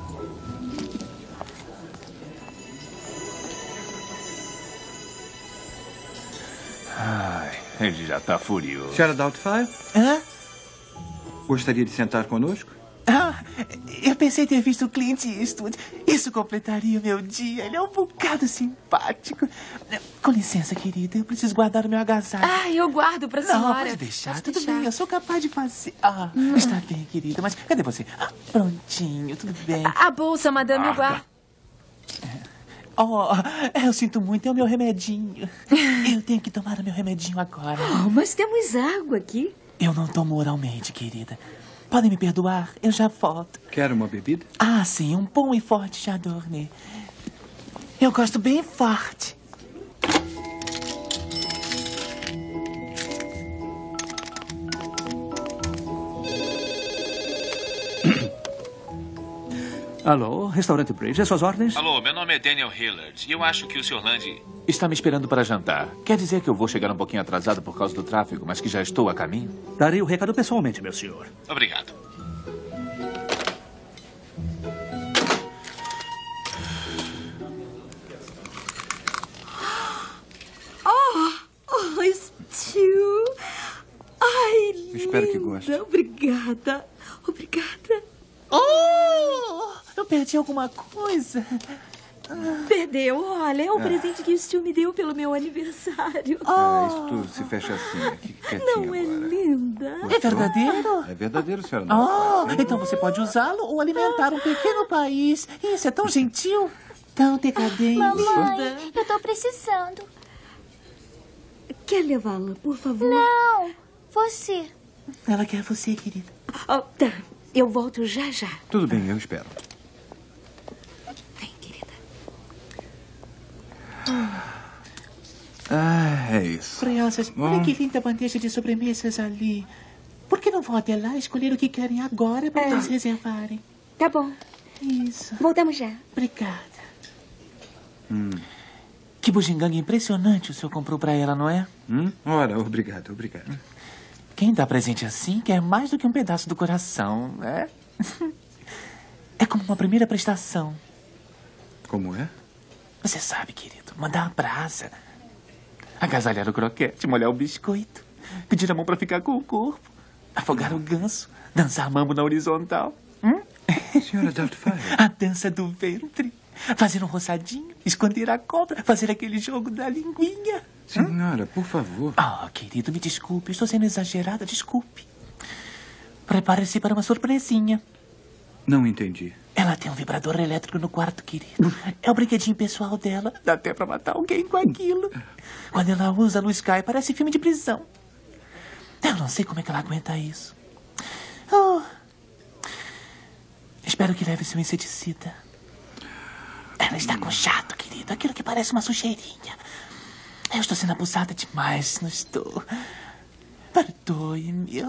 Ai, ele já tá furioso. Senhora Doubtfire? Gostaria de sentar conosco? Eu pensei ter visto o Clint Eastwood. Isso completaria o meu dia. Ele é um bocado simpático. Com licença, querida. Eu preciso guardar o meu agasalho. Eu guardo pra senhora. Não, pode deixar. Tudo bem, eu sou capaz de fazer. Está bem, querida. Mas cadê você? Prontinho, tudo bem. A bolsa, madame, eu guardo. Eu sinto muito. É o meu remedinho. Eu tenho que tomar o meu remedinho agora. Mas temos água aqui. Eu não tomo oralmente, querida. Podem me perdoar? Eu já volto. Quer uma bebida? Sim, um bom e forte Chardonnay. Eu gosto bem forte. Alô, restaurante Bridge, suas ordens? Alô, meu nome é Daniel Hillard e eu acho que o Sr. Landy está me esperando para jantar. Quer dizer que eu vou chegar um pouquinho atrasado por causa do tráfego, mas que já estou a caminho? Darei o recado pessoalmente, meu senhor. Obrigado. Stu. Ai, Espero que linda. goste. Obrigada. Obrigada. Eu perdi alguma coisa. Perdeu. Olha, é o presente que o Stu me deu pelo meu aniversário. Isso tudo se fecha assim, aqui quietinho Não é agora. linda? É verdadeiro? É verdadeiro, senhora Doubtfire. Então você pode usá-lo ou alimentar um pequeno país. Isso é tão gentil, tão decadente. Mamãe, eu tô precisando. Quer levá-la, por favor? Não, você. Ela quer você, querida. Tá, eu volto já já. Tudo bem, eu espero. Vem, querida. É isso. Crianças, olha que linda bandeja de sobremesas ali. Por que não vão até lá escolher o que querem agora para eles reservarem? Tá bom. Isso. Voltamos já. Obrigada. Que bugiganga impressionante o senhor comprou para ela, não é? Ora, obrigado, obrigado. Quem dá presente assim quer mais do que um pedaço do coração, né? É como uma primeira prestação. Como é? Você sabe, querido, mandar a brasa, agasalhar o croquete, molhar o biscoito, pedir a mão para ficar com o corpo, afogar o ganso, dançar mambo na horizontal. Senhora Doubtfire. A dança do ventre, fazer um roçadinho, esconder a cobra, fazer aquele jogo da linguinha. Senhora, por favor. Querido, me desculpe, estou sendo exagerada, desculpe. Prepare-se para uma surpresinha. Não entendi. Ela tem um vibrador elétrico no quarto, querido. É o brinquedinho pessoal dela. Dá até pra matar alguém com aquilo. Quando ela usa, a luz cai, parece filme de prisão. Eu não sei como é que ela aguenta isso. Espero que leve seu inseticida. Ela está com chato, querido. Aquilo que parece uma sujeirinha. Eu estou sendo abusada demais, não estou? Perdoe-me.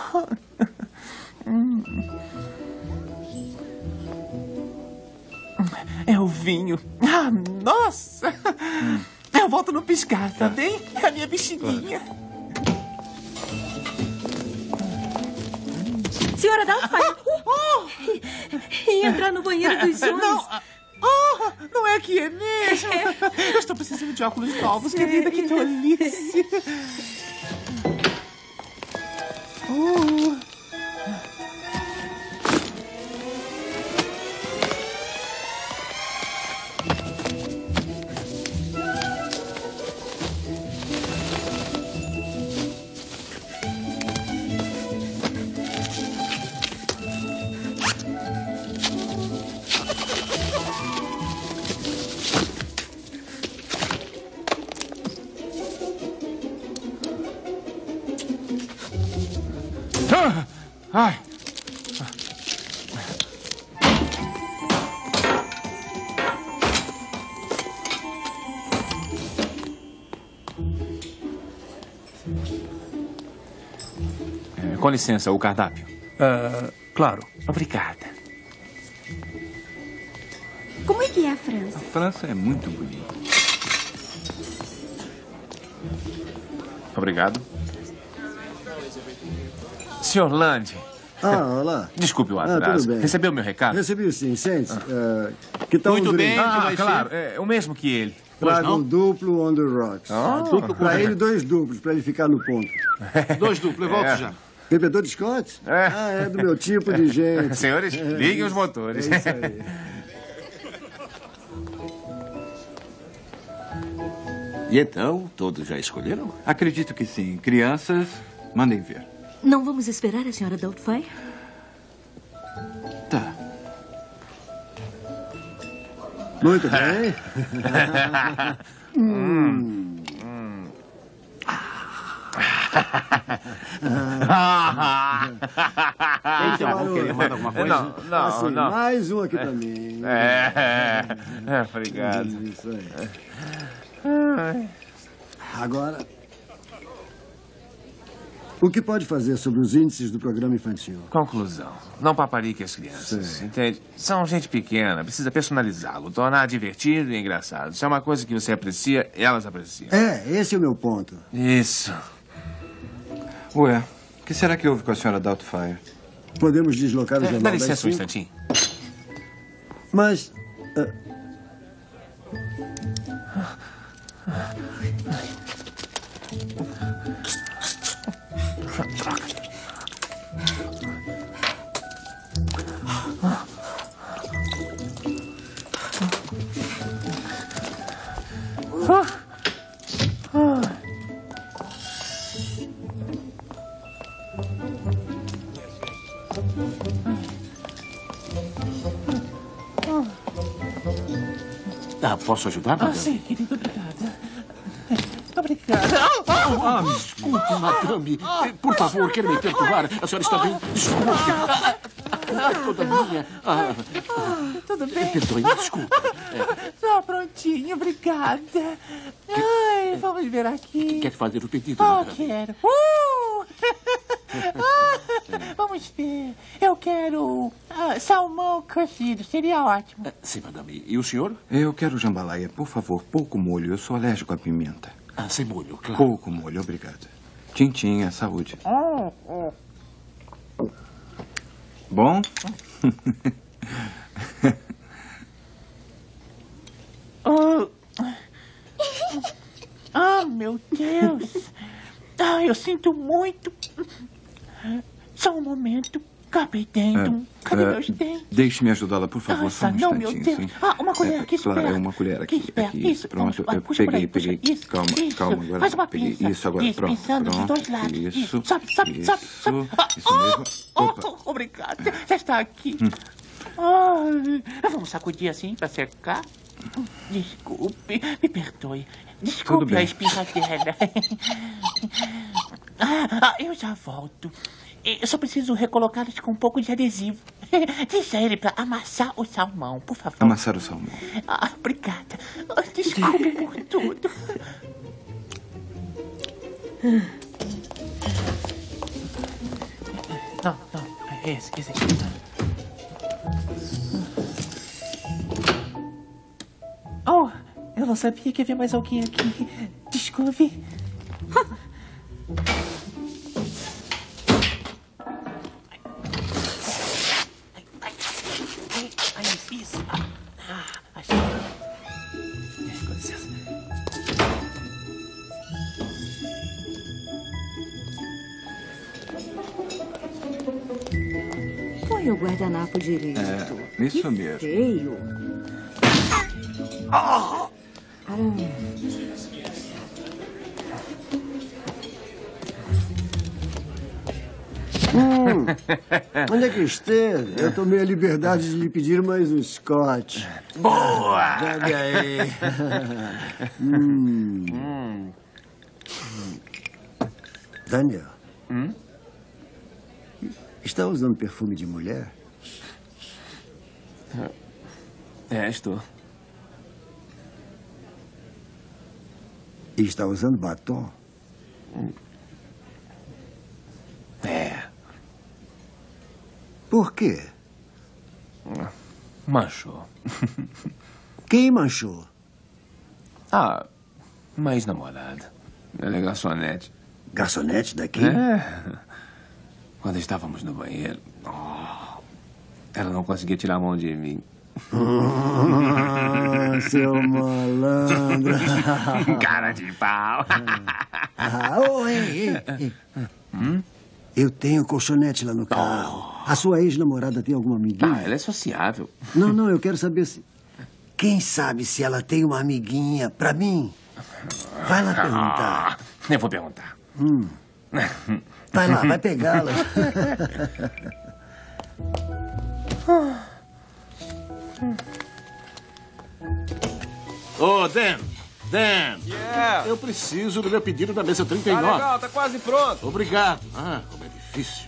É o vinho. Nossa! Eu volto no piscar, tá bem? É a minha bexininha. Senhora Doubtfire. E entrar no banheiro dos homens. Não, não é que é mesmo. Eu estou precisando de óculos novos, querida, que tolice. Ai. Com licença, o cardápio. Claro. Obrigada. Como é que é a França? A França é muito bonita. Obrigado. Sr. Land. Olá. Desculpe o atraso. Tudo bem. Recebeu meu recado? Recebi sim, sente-se. Que tal Muito um bem, drink? vai claro. É o mesmo que ele. Traga um duplo on the rocks. Para ele, 2 duplos, para ele ficar no ponto. 2 duplos, eu volto já. Bebedor de Scott? É do meu tipo de gente. Senhores, liguem os motores. É isso aí. E então, todos já escolheram? Acredito que sim. Crianças, mandem ver. Não vamos esperar a senhora Doubtfire? Tá. Muito bem. Então, queria mais alguma coisa? Não. Mais um aqui pra mim. Obrigado. Isso aí. Agora, o que pode fazer sobre os índices do programa infantil? Conclusão. Não paparique as crianças, entende? São gente pequena, precisa personalizá-lo, tornar divertido e engraçado. Se é uma coisa que você aprecia, elas apreciam. Esse é o meu ponto. Isso. Ué, o que será que houve com a senhora Doubtfire? Podemos deslocar o jornal Dá das licença um 5? instantinho. Mas... Posso ajudar, madame? Sim, querido, obrigada. Obrigada. Desculpe, madame. Por favor, quer me perturbar? A senhora está bem? Desculpe. É toda minha. Tudo bem? Perdoe-me, desculpe. Tá prontinho, obrigada. Ai, vamos ver aqui. Quer fazer o pedido, madame? Quero. Vamos ver. Eu quero salmão cozido. Seria ótimo. Sim, madame. E o senhor? Eu quero jambalaya, por favor. Pouco molho. Eu sou alérgico à pimenta. Sem molho, claro. Pouco molho, obrigado. Tintim, saúde. Bom? Meu Deus. Eu sinto muito. Só um momento. Carpe diem. Cadê meus dentes? Deixe-me ajudá-la, por favor. Só um não, meu instantinho, Deus. sim. Uma colher aqui, Claro, espera. uma colher aqui. Isso, Pronto, vamos, eu puxa por aí, peguei. Isso, Calma, agora. Faz uma peguei. pinça. Isso, agora, pronto. Pinçando dos dois lados. Isso. Sobe. Isso mesmo. Opa. Obrigada. Já está aqui. Vamos sacudir assim para secar. Desculpe, me perdoe. Desculpe a espirradela. Eu já volto. Eu só preciso recolocá-los com um pouco de adesivo. Diz a ele para amassar o salmão, por favor. Amassar o salmão. Obrigada. Desculpe por tudo. Não. Esse aqui. Eu não sabia que havia mais alguém aqui. Desculpe. Achei. Com licença. Põe o guardanapo direito. Isso que mesmo. Feio. Onde é que esteve? Eu tomei a liberdade de lhe pedir mais um Scott. Boa! Bebe aí. Daniel. Está usando perfume de mulher? Estou. E está usando batom? Por quê? Manchou. Quem manchou? Uma ex-namorada. Ela é garçonete. Garçonete daqui? Quando estávamos no banheiro, ela não conseguia tirar a mão de mim. Seu malandro. Cara de pau. Ei. Eu tenho colchonete lá no carro. A sua ex-namorada tem alguma amiguinha? Ela é sociável. Não, eu quero saber se... Quem sabe se ela tem uma amiguinha pra mim? Vai lá perguntar. Eu vou perguntar. Vai lá, vai pegá-la. Ô, Dan! Yeah. Eu preciso do meu pedido da mesa 39. Tá legal, tá quase pronto. Obrigado. Como é difícil.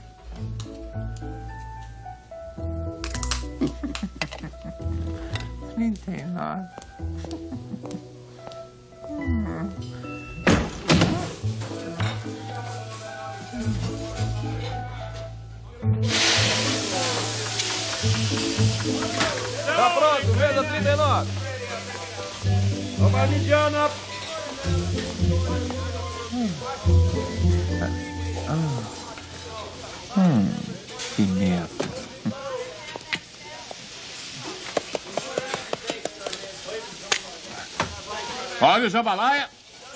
Tá pronto, mesa 39. Vamos, Indiana. Pimenta. Olha o jambalaya.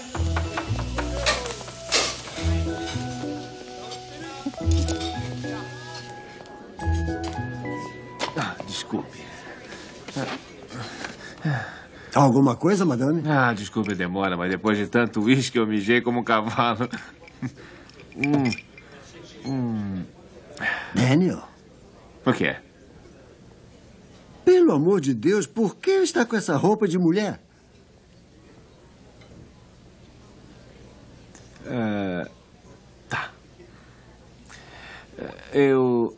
Desculpe. Alguma coisa, madame? Desculpe a demora, mas depois de tanto uísque eu mijei como um cavalo. Daniel? O quê? Pelo amor de Deus, por que está com essa roupa de mulher? Tá. Eu...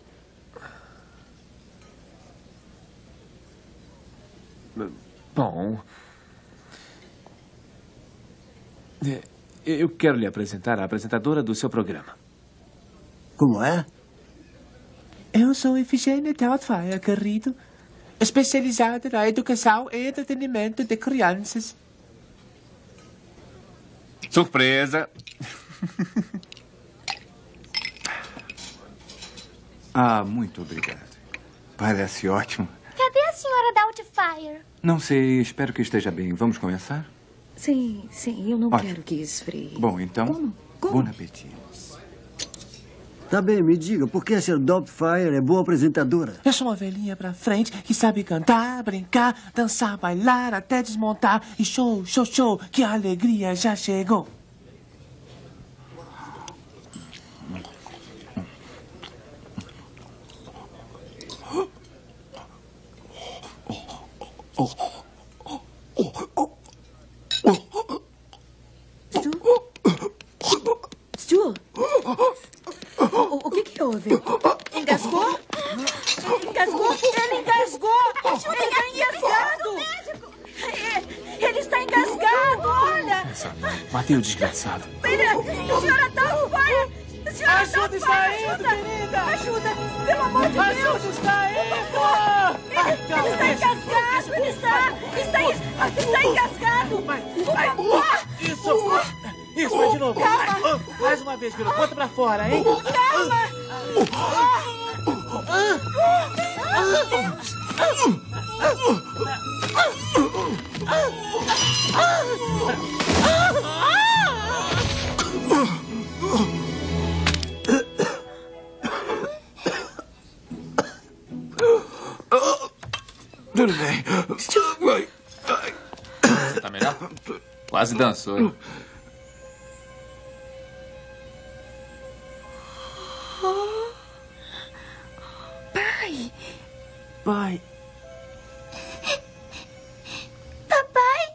Bom... Eu quero lhe apresentar a apresentadora do seu programa. Como é? Eu sou Efigênia Doubtfire, querido. Especializada na educação e entretenimento de crianças. Surpresa! Muito obrigado. Parece ótimo. Cadê a senhora Doubtfire? Não sei, espero que esteja bem. Vamos começar? Sim, eu não Ótimo. quero que esfrie. Bom, então, bom apetite. Tá bem, me diga, por que a senhora Doubtfire é boa apresentadora? Eu sou uma velhinha pra frente que sabe cantar, brincar, dançar, bailar, até desmontar. E show, que a alegria já chegou. Stu? O que houve? Engasgou? Engasgou? Ele engasgou! Ele está engasgado! Ele está engasgado, olha! Matei o desgraçado. Senhora Doubtfire! Ajuda, está indo, querida! Ajuda! Pelo amor de Deus! Ajuda, está indo! Ele está engasgado! Ele está engasgado! Por favor! Isso, vai de novo. Calma! Mais uma vez, Bruno. Bota pra fora, hein? Calma! Tudo bem. Você tá melhor? Quase dançou. Pai. Pai. Papai.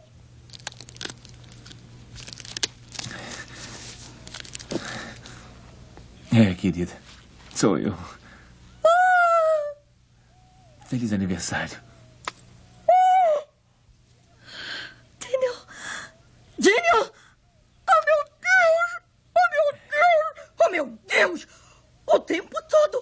É, querida. Sou eu. Feliz aniversário. Daniel! Oh, meu Deus! Oh, meu Deus! Oh, meu Deus! O tempo todo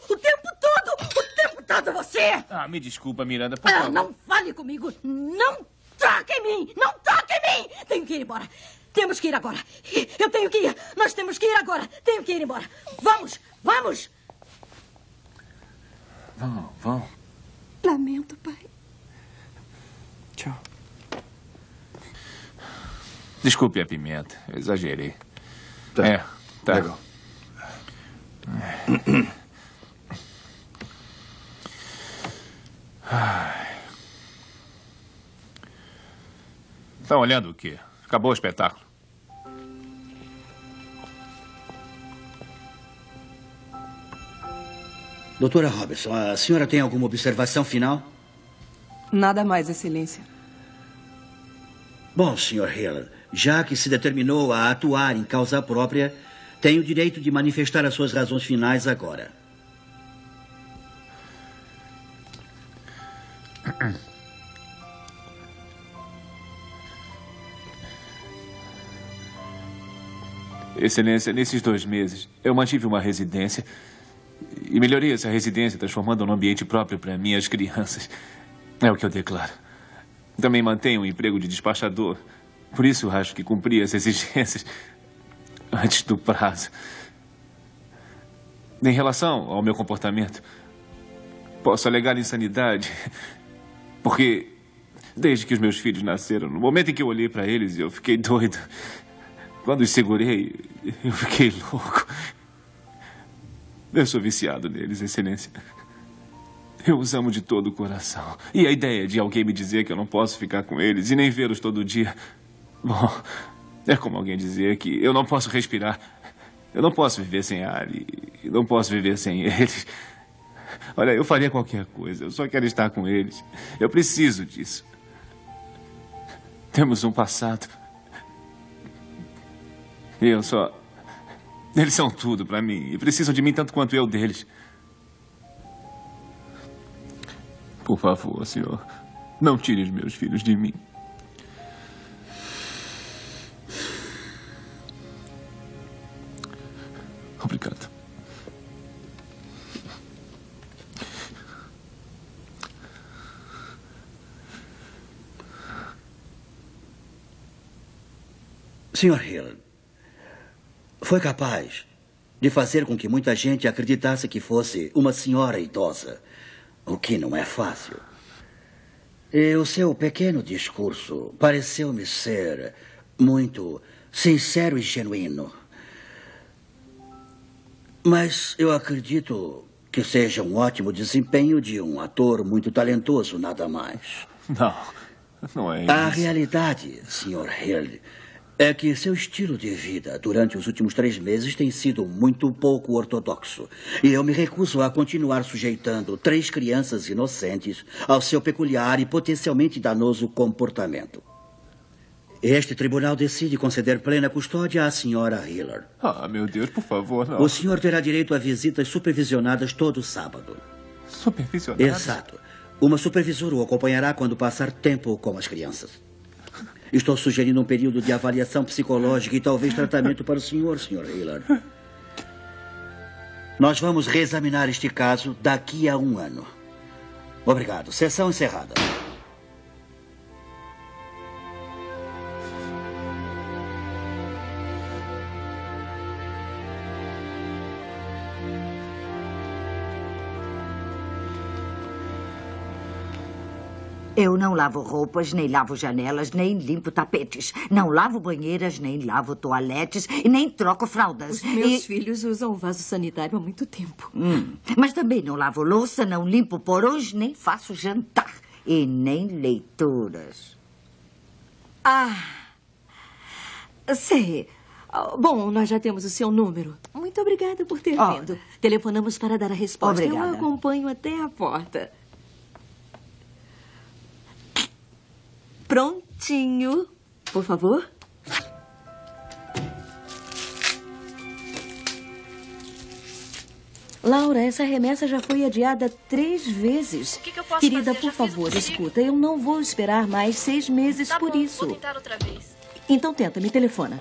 você! Ah, me desculpa, Miranda, por favor. Não fale comigo! Não toque em mim! Não toque em mim! Tenho que ir embora. Temos que ir agora. Eu tenho que ir. Nós temos que ir agora. Tenho que ir embora. Vamos! Vamos! Vão. Lamento, pai. Tchau. Desculpe a pimenta. Eu exagerei. Tá. Tá. Legal. Tá olhando o quê? Acabou o espetáculo. Doutora Robinson, a senhora tem alguma observação final? Nada mais, Excelência. Bom, Sr. Hill, já que se determinou a atuar em causa própria, tem o direito de manifestar as suas razões finais agora. Excelência, nesses 2 meses, eu mantive uma residência e melhorei essa residência, transformando-a num ambiente próprio para mim e as crianças. É o que eu declaro. Também mantenho um emprego de despachador. Por isso, acho que cumpri as exigências antes do prazo. Em relação ao meu comportamento, posso alegar insanidade, porque desde que os meus filhos nasceram, no momento em que eu olhei para eles, eu fiquei doido. Quando os segurei, eu fiquei louco. Eu sou viciado neles, Excelência. Eu os amo de todo o coração. E a ideia de alguém me dizer que eu não posso ficar com eles e nem vê-los todo dia... Bom, é como alguém dizer que eu não posso respirar. Eu não posso viver sem ar e não posso viver sem eles. Olha, eu faria qualquer coisa. Eu só quero estar com eles. Eu preciso disso. Temos um passado. E eu só... Eles são tudo para mim e precisam de mim tanto quanto eu deles. Por favor, senhor, não tire os meus filhos de mim. Obrigado. Sr. Hill, foi capaz de fazer com que muita gente acreditasse que fosse uma senhora idosa, o que não é fácil. E o seu pequeno discurso pareceu-me ser muito sincero e genuíno. Mas eu acredito que seja um ótimo desempenho de um ator muito talentoso, nada mais. Não é isso. A realidade, Sr. Hill, é que seu estilo de vida durante os últimos 3 meses tem sido muito pouco ortodoxo. E eu me recuso a continuar sujeitando 3 crianças inocentes ao seu peculiar e potencialmente danoso comportamento. Este tribunal decide conceder plena custódia à senhora Hiller. Ah, meu Deus, por favor, não. O senhor terá direito a visitas supervisionadas todo sábado. Supervisionadas? Exato. Uma supervisora o acompanhará quando passar tempo com as crianças. Estou sugerindo um período de avaliação psicológica e talvez tratamento para o senhor, Sr. Hiller. Nós vamos reexaminar este caso daqui a 1 ano. Obrigado. Sessão encerrada. Eu não lavo roupas, nem lavo janelas, nem limpo tapetes. Não lavo banheiras, nem lavo toaletes e nem troco fraldas. Os meus filhos usam o vaso sanitário há muito tempo. Mas também não lavo louça, não limpo porões, nem faço jantar. E nem leituras. Sei. Bom, nós já temos o seu número. Muito obrigada por ter vindo. Telefonamos para dar a resposta. Obrigada. Eu acompanho até a porta. Prontinho. Por favor. Laura, essa remessa já foi adiada 3 vezes. O que eu posso Querida, fazer? por favor, escuta. Eu não vou esperar mais 6 meses Tá por bom, isso. vou tentar outra vez. Então tenta, me telefona.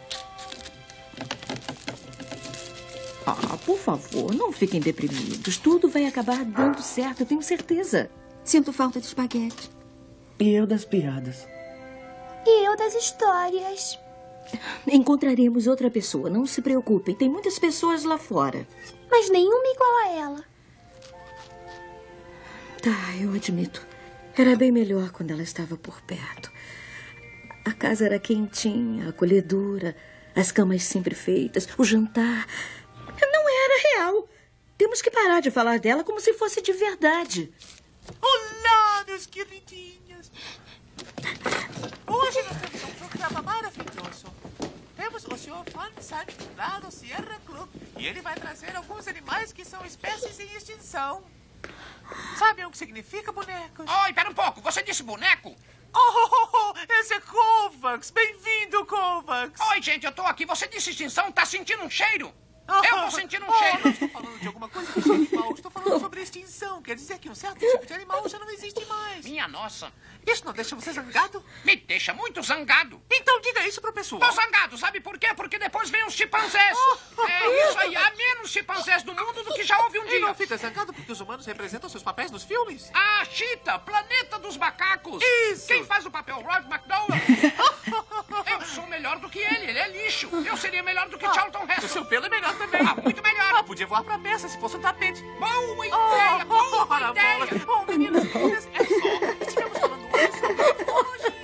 Por favor, não fiquem deprimidos. Tudo vai acabar dando certo, eu tenho certeza. Sinto falta de espaguete. E eu das piadas. E eu das histórias. Encontraremos outra pessoa, não se preocupem. Tem muitas pessoas lá fora. Mas nenhuma igual a ela. Tá, eu admito. Era bem melhor quando ela estava por perto. A casa era quentinha, acolhedora, as camas sempre feitas, o jantar. Não era real. Temos que parar de falar dela como se fosse de verdade. Olá, meus queridinhos. Hoje nós temos um programa maravilhoso. Temos o Sr. Van Sant lá do Sierra Club. E ele vai trazer alguns animais que são espécies em extinção. Sabem o que significa, bonecos? Oi, pera um pouco. Você disse boneco? Esse é Kovacs. Bem-vindo, Kovacs. Oi, gente, eu tô aqui. Você disse extinção? Tá sentindo um cheiro? Eu tô sentindo um cheiro. Não estou falando de alguma coisa que cheire mal. Estou falando sobre extinção. Quer dizer que um certo tipo de animal já não existe mais. Minha nossa. Isso não deixa você zangado? Me deixa muito zangado. Então diga isso pro pessoal. Tô zangado, sabe por quê? Porque depois vem os chimpanzés. É isso aí, há menos chimpanzés do mundo do que já houve um dia. E não fica zangado porque os humanos representam seus papéis nos filmes? Ah, Cheetah, Planeta dos Macacos. Isso. Quem faz o papel? Rod McDowell. Eu sou melhor do que ele é lixo. Eu seria melhor do que Charlton Heston. O seu pelo é melhor também. Muito melhor. Podia voar pra peça se fosse um tapete. Boa ideia, boa ideia. Bom, meninas e meninas, é só. Estivemos falando hoje sobre tecnologia.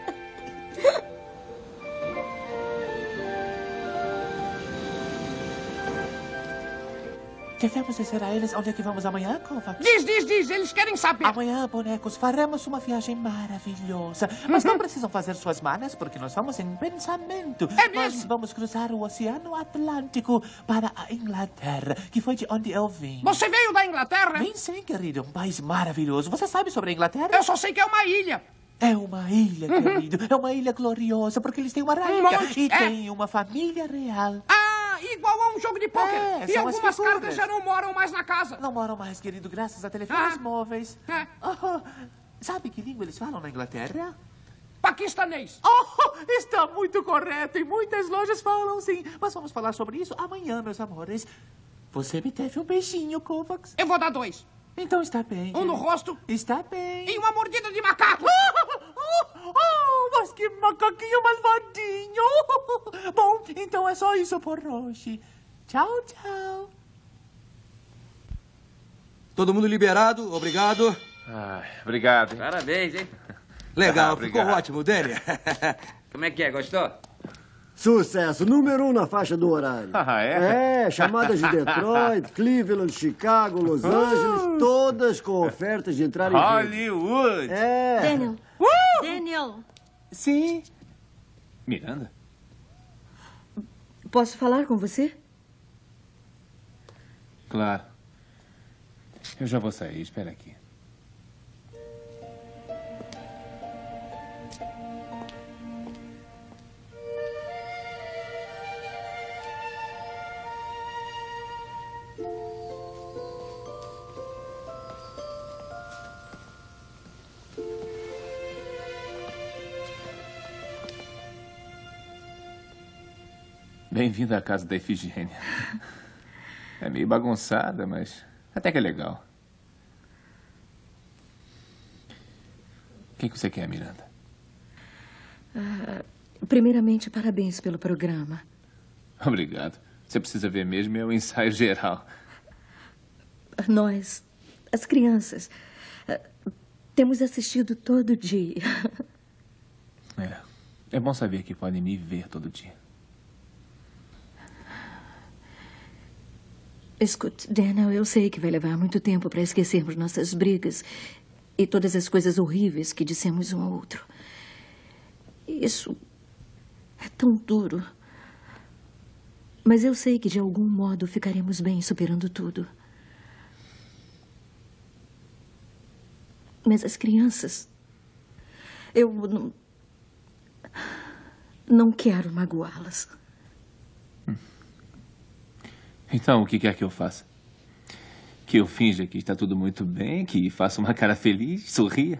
Devemos dizer a eles onde é que vamos amanhã, Kovacs? Diz. Eles querem saber. Amanhã, bonecos, faremos uma viagem maravilhosa. Mas não precisam fazer suas malas, porque nós vamos em pensamento. É mesmo? Nós vamos cruzar o Oceano Atlântico para a Inglaterra, que foi de onde eu vim. Você veio da Inglaterra? Vim sim, querido. Um país maravilhoso. Você sabe sobre a Inglaterra? Eu só sei que é uma ilha. É uma ilha, querido. É uma ilha gloriosa, porque eles têm uma rainha. E tem uma família real. Igual a um jogo de pôquer. E são as algumas figuras. cartas já não moram mais na casa. Não moram mais, querido, graças a telefones móveis. Sabe que língua eles falam na Inglaterra? Paquistanês. Está muito correto. E muitas lojas falam sim. Mas vamos falar sobre isso amanhã, meus amores. Você me teve um beijinho, Kovacs. Eu vou dar 2. Então está bem. Um no rosto. Está bem. E uma mordida de macaco. Mas que macaquinho malvadinho. Bom, então é só isso por hoje. Tchau, tchau. Todo mundo liberado? Obrigado. Obrigado. Hein? Parabéns, hein? Legal, ficou ótimo, Délia. Como é que é? Gostou? Sucesso, número 1 na faixa do horário. É? Chamadas de Detroit, Cleveland, Chicago, Los Angeles, todas com ofertas de entrar em Hollywood. Daniel. Daniel. Sim. Miranda? Posso falar com você? Claro. Eu já vou sair, espera aqui. Bem-vindo à casa da Efigênia. É meio bagunçada, mas até que é legal. O que você quer, Miranda? Primeiramente, parabéns pelo programa. Obrigado. Você precisa ver mesmo é o ensaio geral. Nós, as crianças, Temos assistido todo dia. É bom saber que podem me ver todo dia. Escute, Daniel, eu sei que vai levar muito tempo para esquecermos nossas brigas e todas as coisas horríveis que dissemos um ao outro. Isso é tão duro. Mas eu sei que de algum modo ficaremos bem superando tudo. Mas as crianças... Eu não quero magoá-las. Então, o que quer que eu faça? Que eu finja que está tudo muito bem, que faça uma cara feliz, sorria?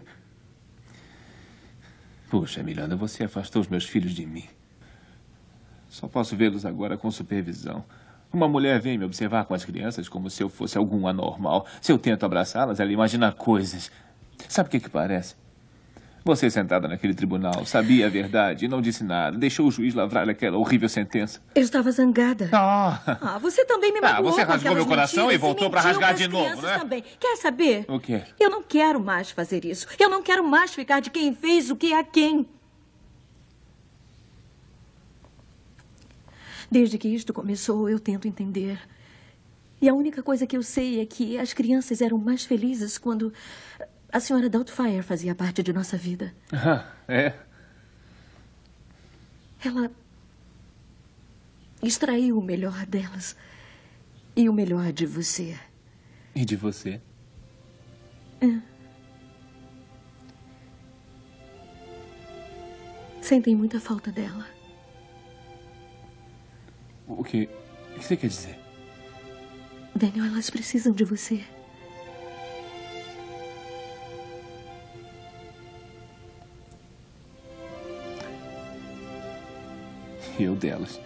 Puxa, Miranda, você afastou os meus filhos de mim. Só posso vê-los agora com supervisão. Uma mulher vem me observar com as crianças como se eu fosse algum anormal. Se eu tento abraçá-las, ela imagina coisas. Sabe o que parece? Você sentada naquele tribunal, sabia a verdade e não disse nada. Deixou o juiz lavrar aquela horrível sentença. Eu estava zangada. Você também me magoou. Você rasgou meu coração e voltou para rasgar de novo, né? Também. Quer saber? O quê? Eu não quero mais fazer isso. Eu não quero mais ficar de quem fez o que a quem. Desde que isto começou, eu tento entender. E a única coisa que eu sei é que as crianças eram mais felizes quando a senhora Doubtfire fazia parte de nossa vida. É? Ela extraiu o melhor delas e o melhor de você. E de você? Sentem muita falta dela. O que você quer dizer? Daniel, elas precisam de você. E eu delas.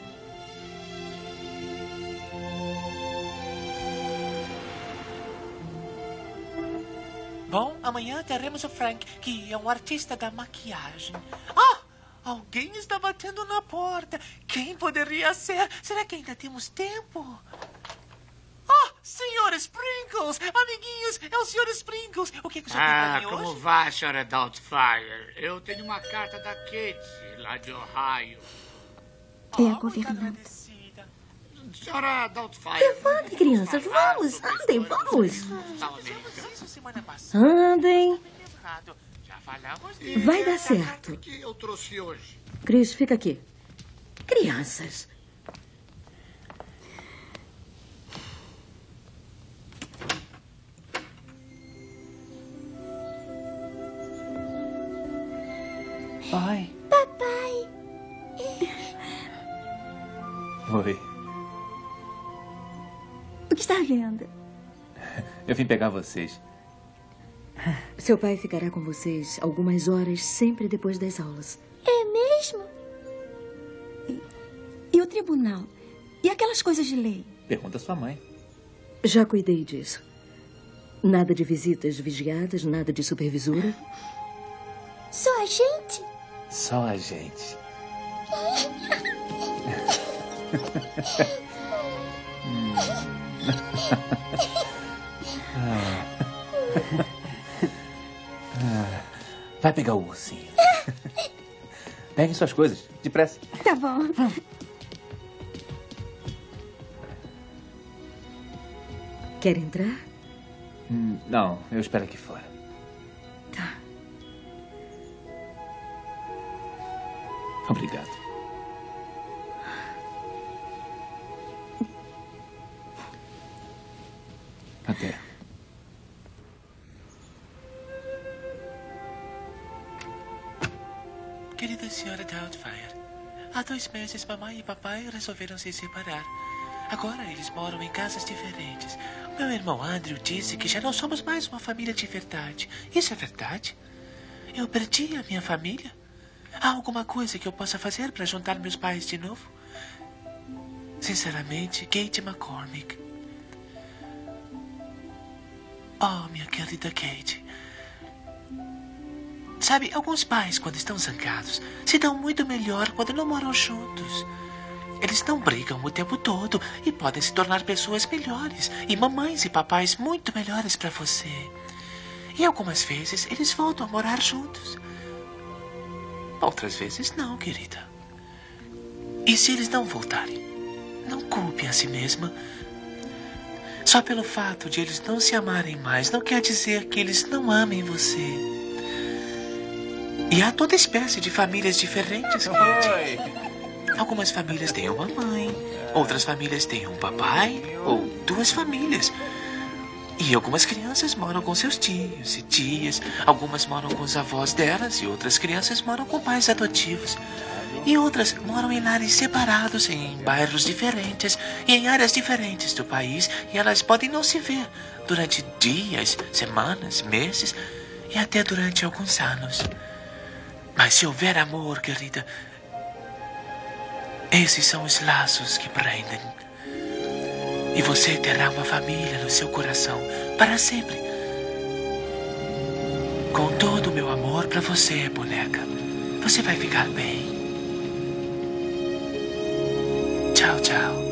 Bom, amanhã teremos o Frank, que é um artista da maquiagem. Alguém está batendo na porta. Quem poderia ser? Será que ainda temos tempo? Senhor Sprinkles! Amiguinhos, é o Sr. Sprinkles. O que o senhor tem para mim hoje? Como vai, senhora Doubtfire? Eu tenho uma carta da Kate, lá de Ohio. É a governanta. Senhora Doubtfire... Levante, crianças, vamos, andem, vamos. Andem. Vai dar certo. O que eu trouxe hoje? Chris, fica aqui. Crianças. Pai. Papai. Oi. O que está vendo? Eu vim pegar vocês. Seu pai ficará com vocês algumas horas, sempre depois das aulas. É mesmo? E o tribunal? E aquelas coisas de lei? Pergunta à sua mãe. Já cuidei disso. Nada de visitas vigiadas, nada de supervisora. Só a gente? Só a gente. Vai pegar o ursinho. Peguem suas coisas, depressa. Tá bom. Quer entrar? Não, eu espero aqui fora. Tá. Obrigado. Até. Querida senhora Doubtfire, há 2 meses mamãe e papai resolveram se separar. Agora eles moram em casas diferentes. Meu irmão Andrew disse que já não somos mais uma família de verdade. Isso é verdade? Eu perdi a minha família? Há alguma coisa que eu possa fazer para juntar meus pais de novo? Sinceramente, Kate McCormick. Oh, minha querida Kate. Sabe, alguns pais, quando estão zangados, se dão muito melhor quando não moram juntos. Eles não brigam o tempo todo e podem se tornar pessoas melhores e mamães e papais muito melhores para você. E algumas vezes eles voltam a morar juntos. Outras vezes não, querida. E se eles não voltarem, não culpe a si mesma. Só pelo fato de eles não se amarem mais, não quer dizer que eles não amem você. E há toda espécie de famílias diferentes, Kate. Algumas famílias têm uma mãe, outras famílias têm um papai ou duas famílias. E algumas crianças moram com seus tios e tias, algumas moram com os avós delas e outras crianças moram com pais adotivos. E outras moram em lares separados, em bairros diferentes e em áreas diferentes do país, e elas podem não se ver durante dias, semanas, meses e até durante alguns anos. Mas se houver amor, querida, esses são os laços que prendem. E você terá uma família no seu coração para sempre. Com todo o meu amor para você, boneca. Você vai ficar bem. Tchau, tchau.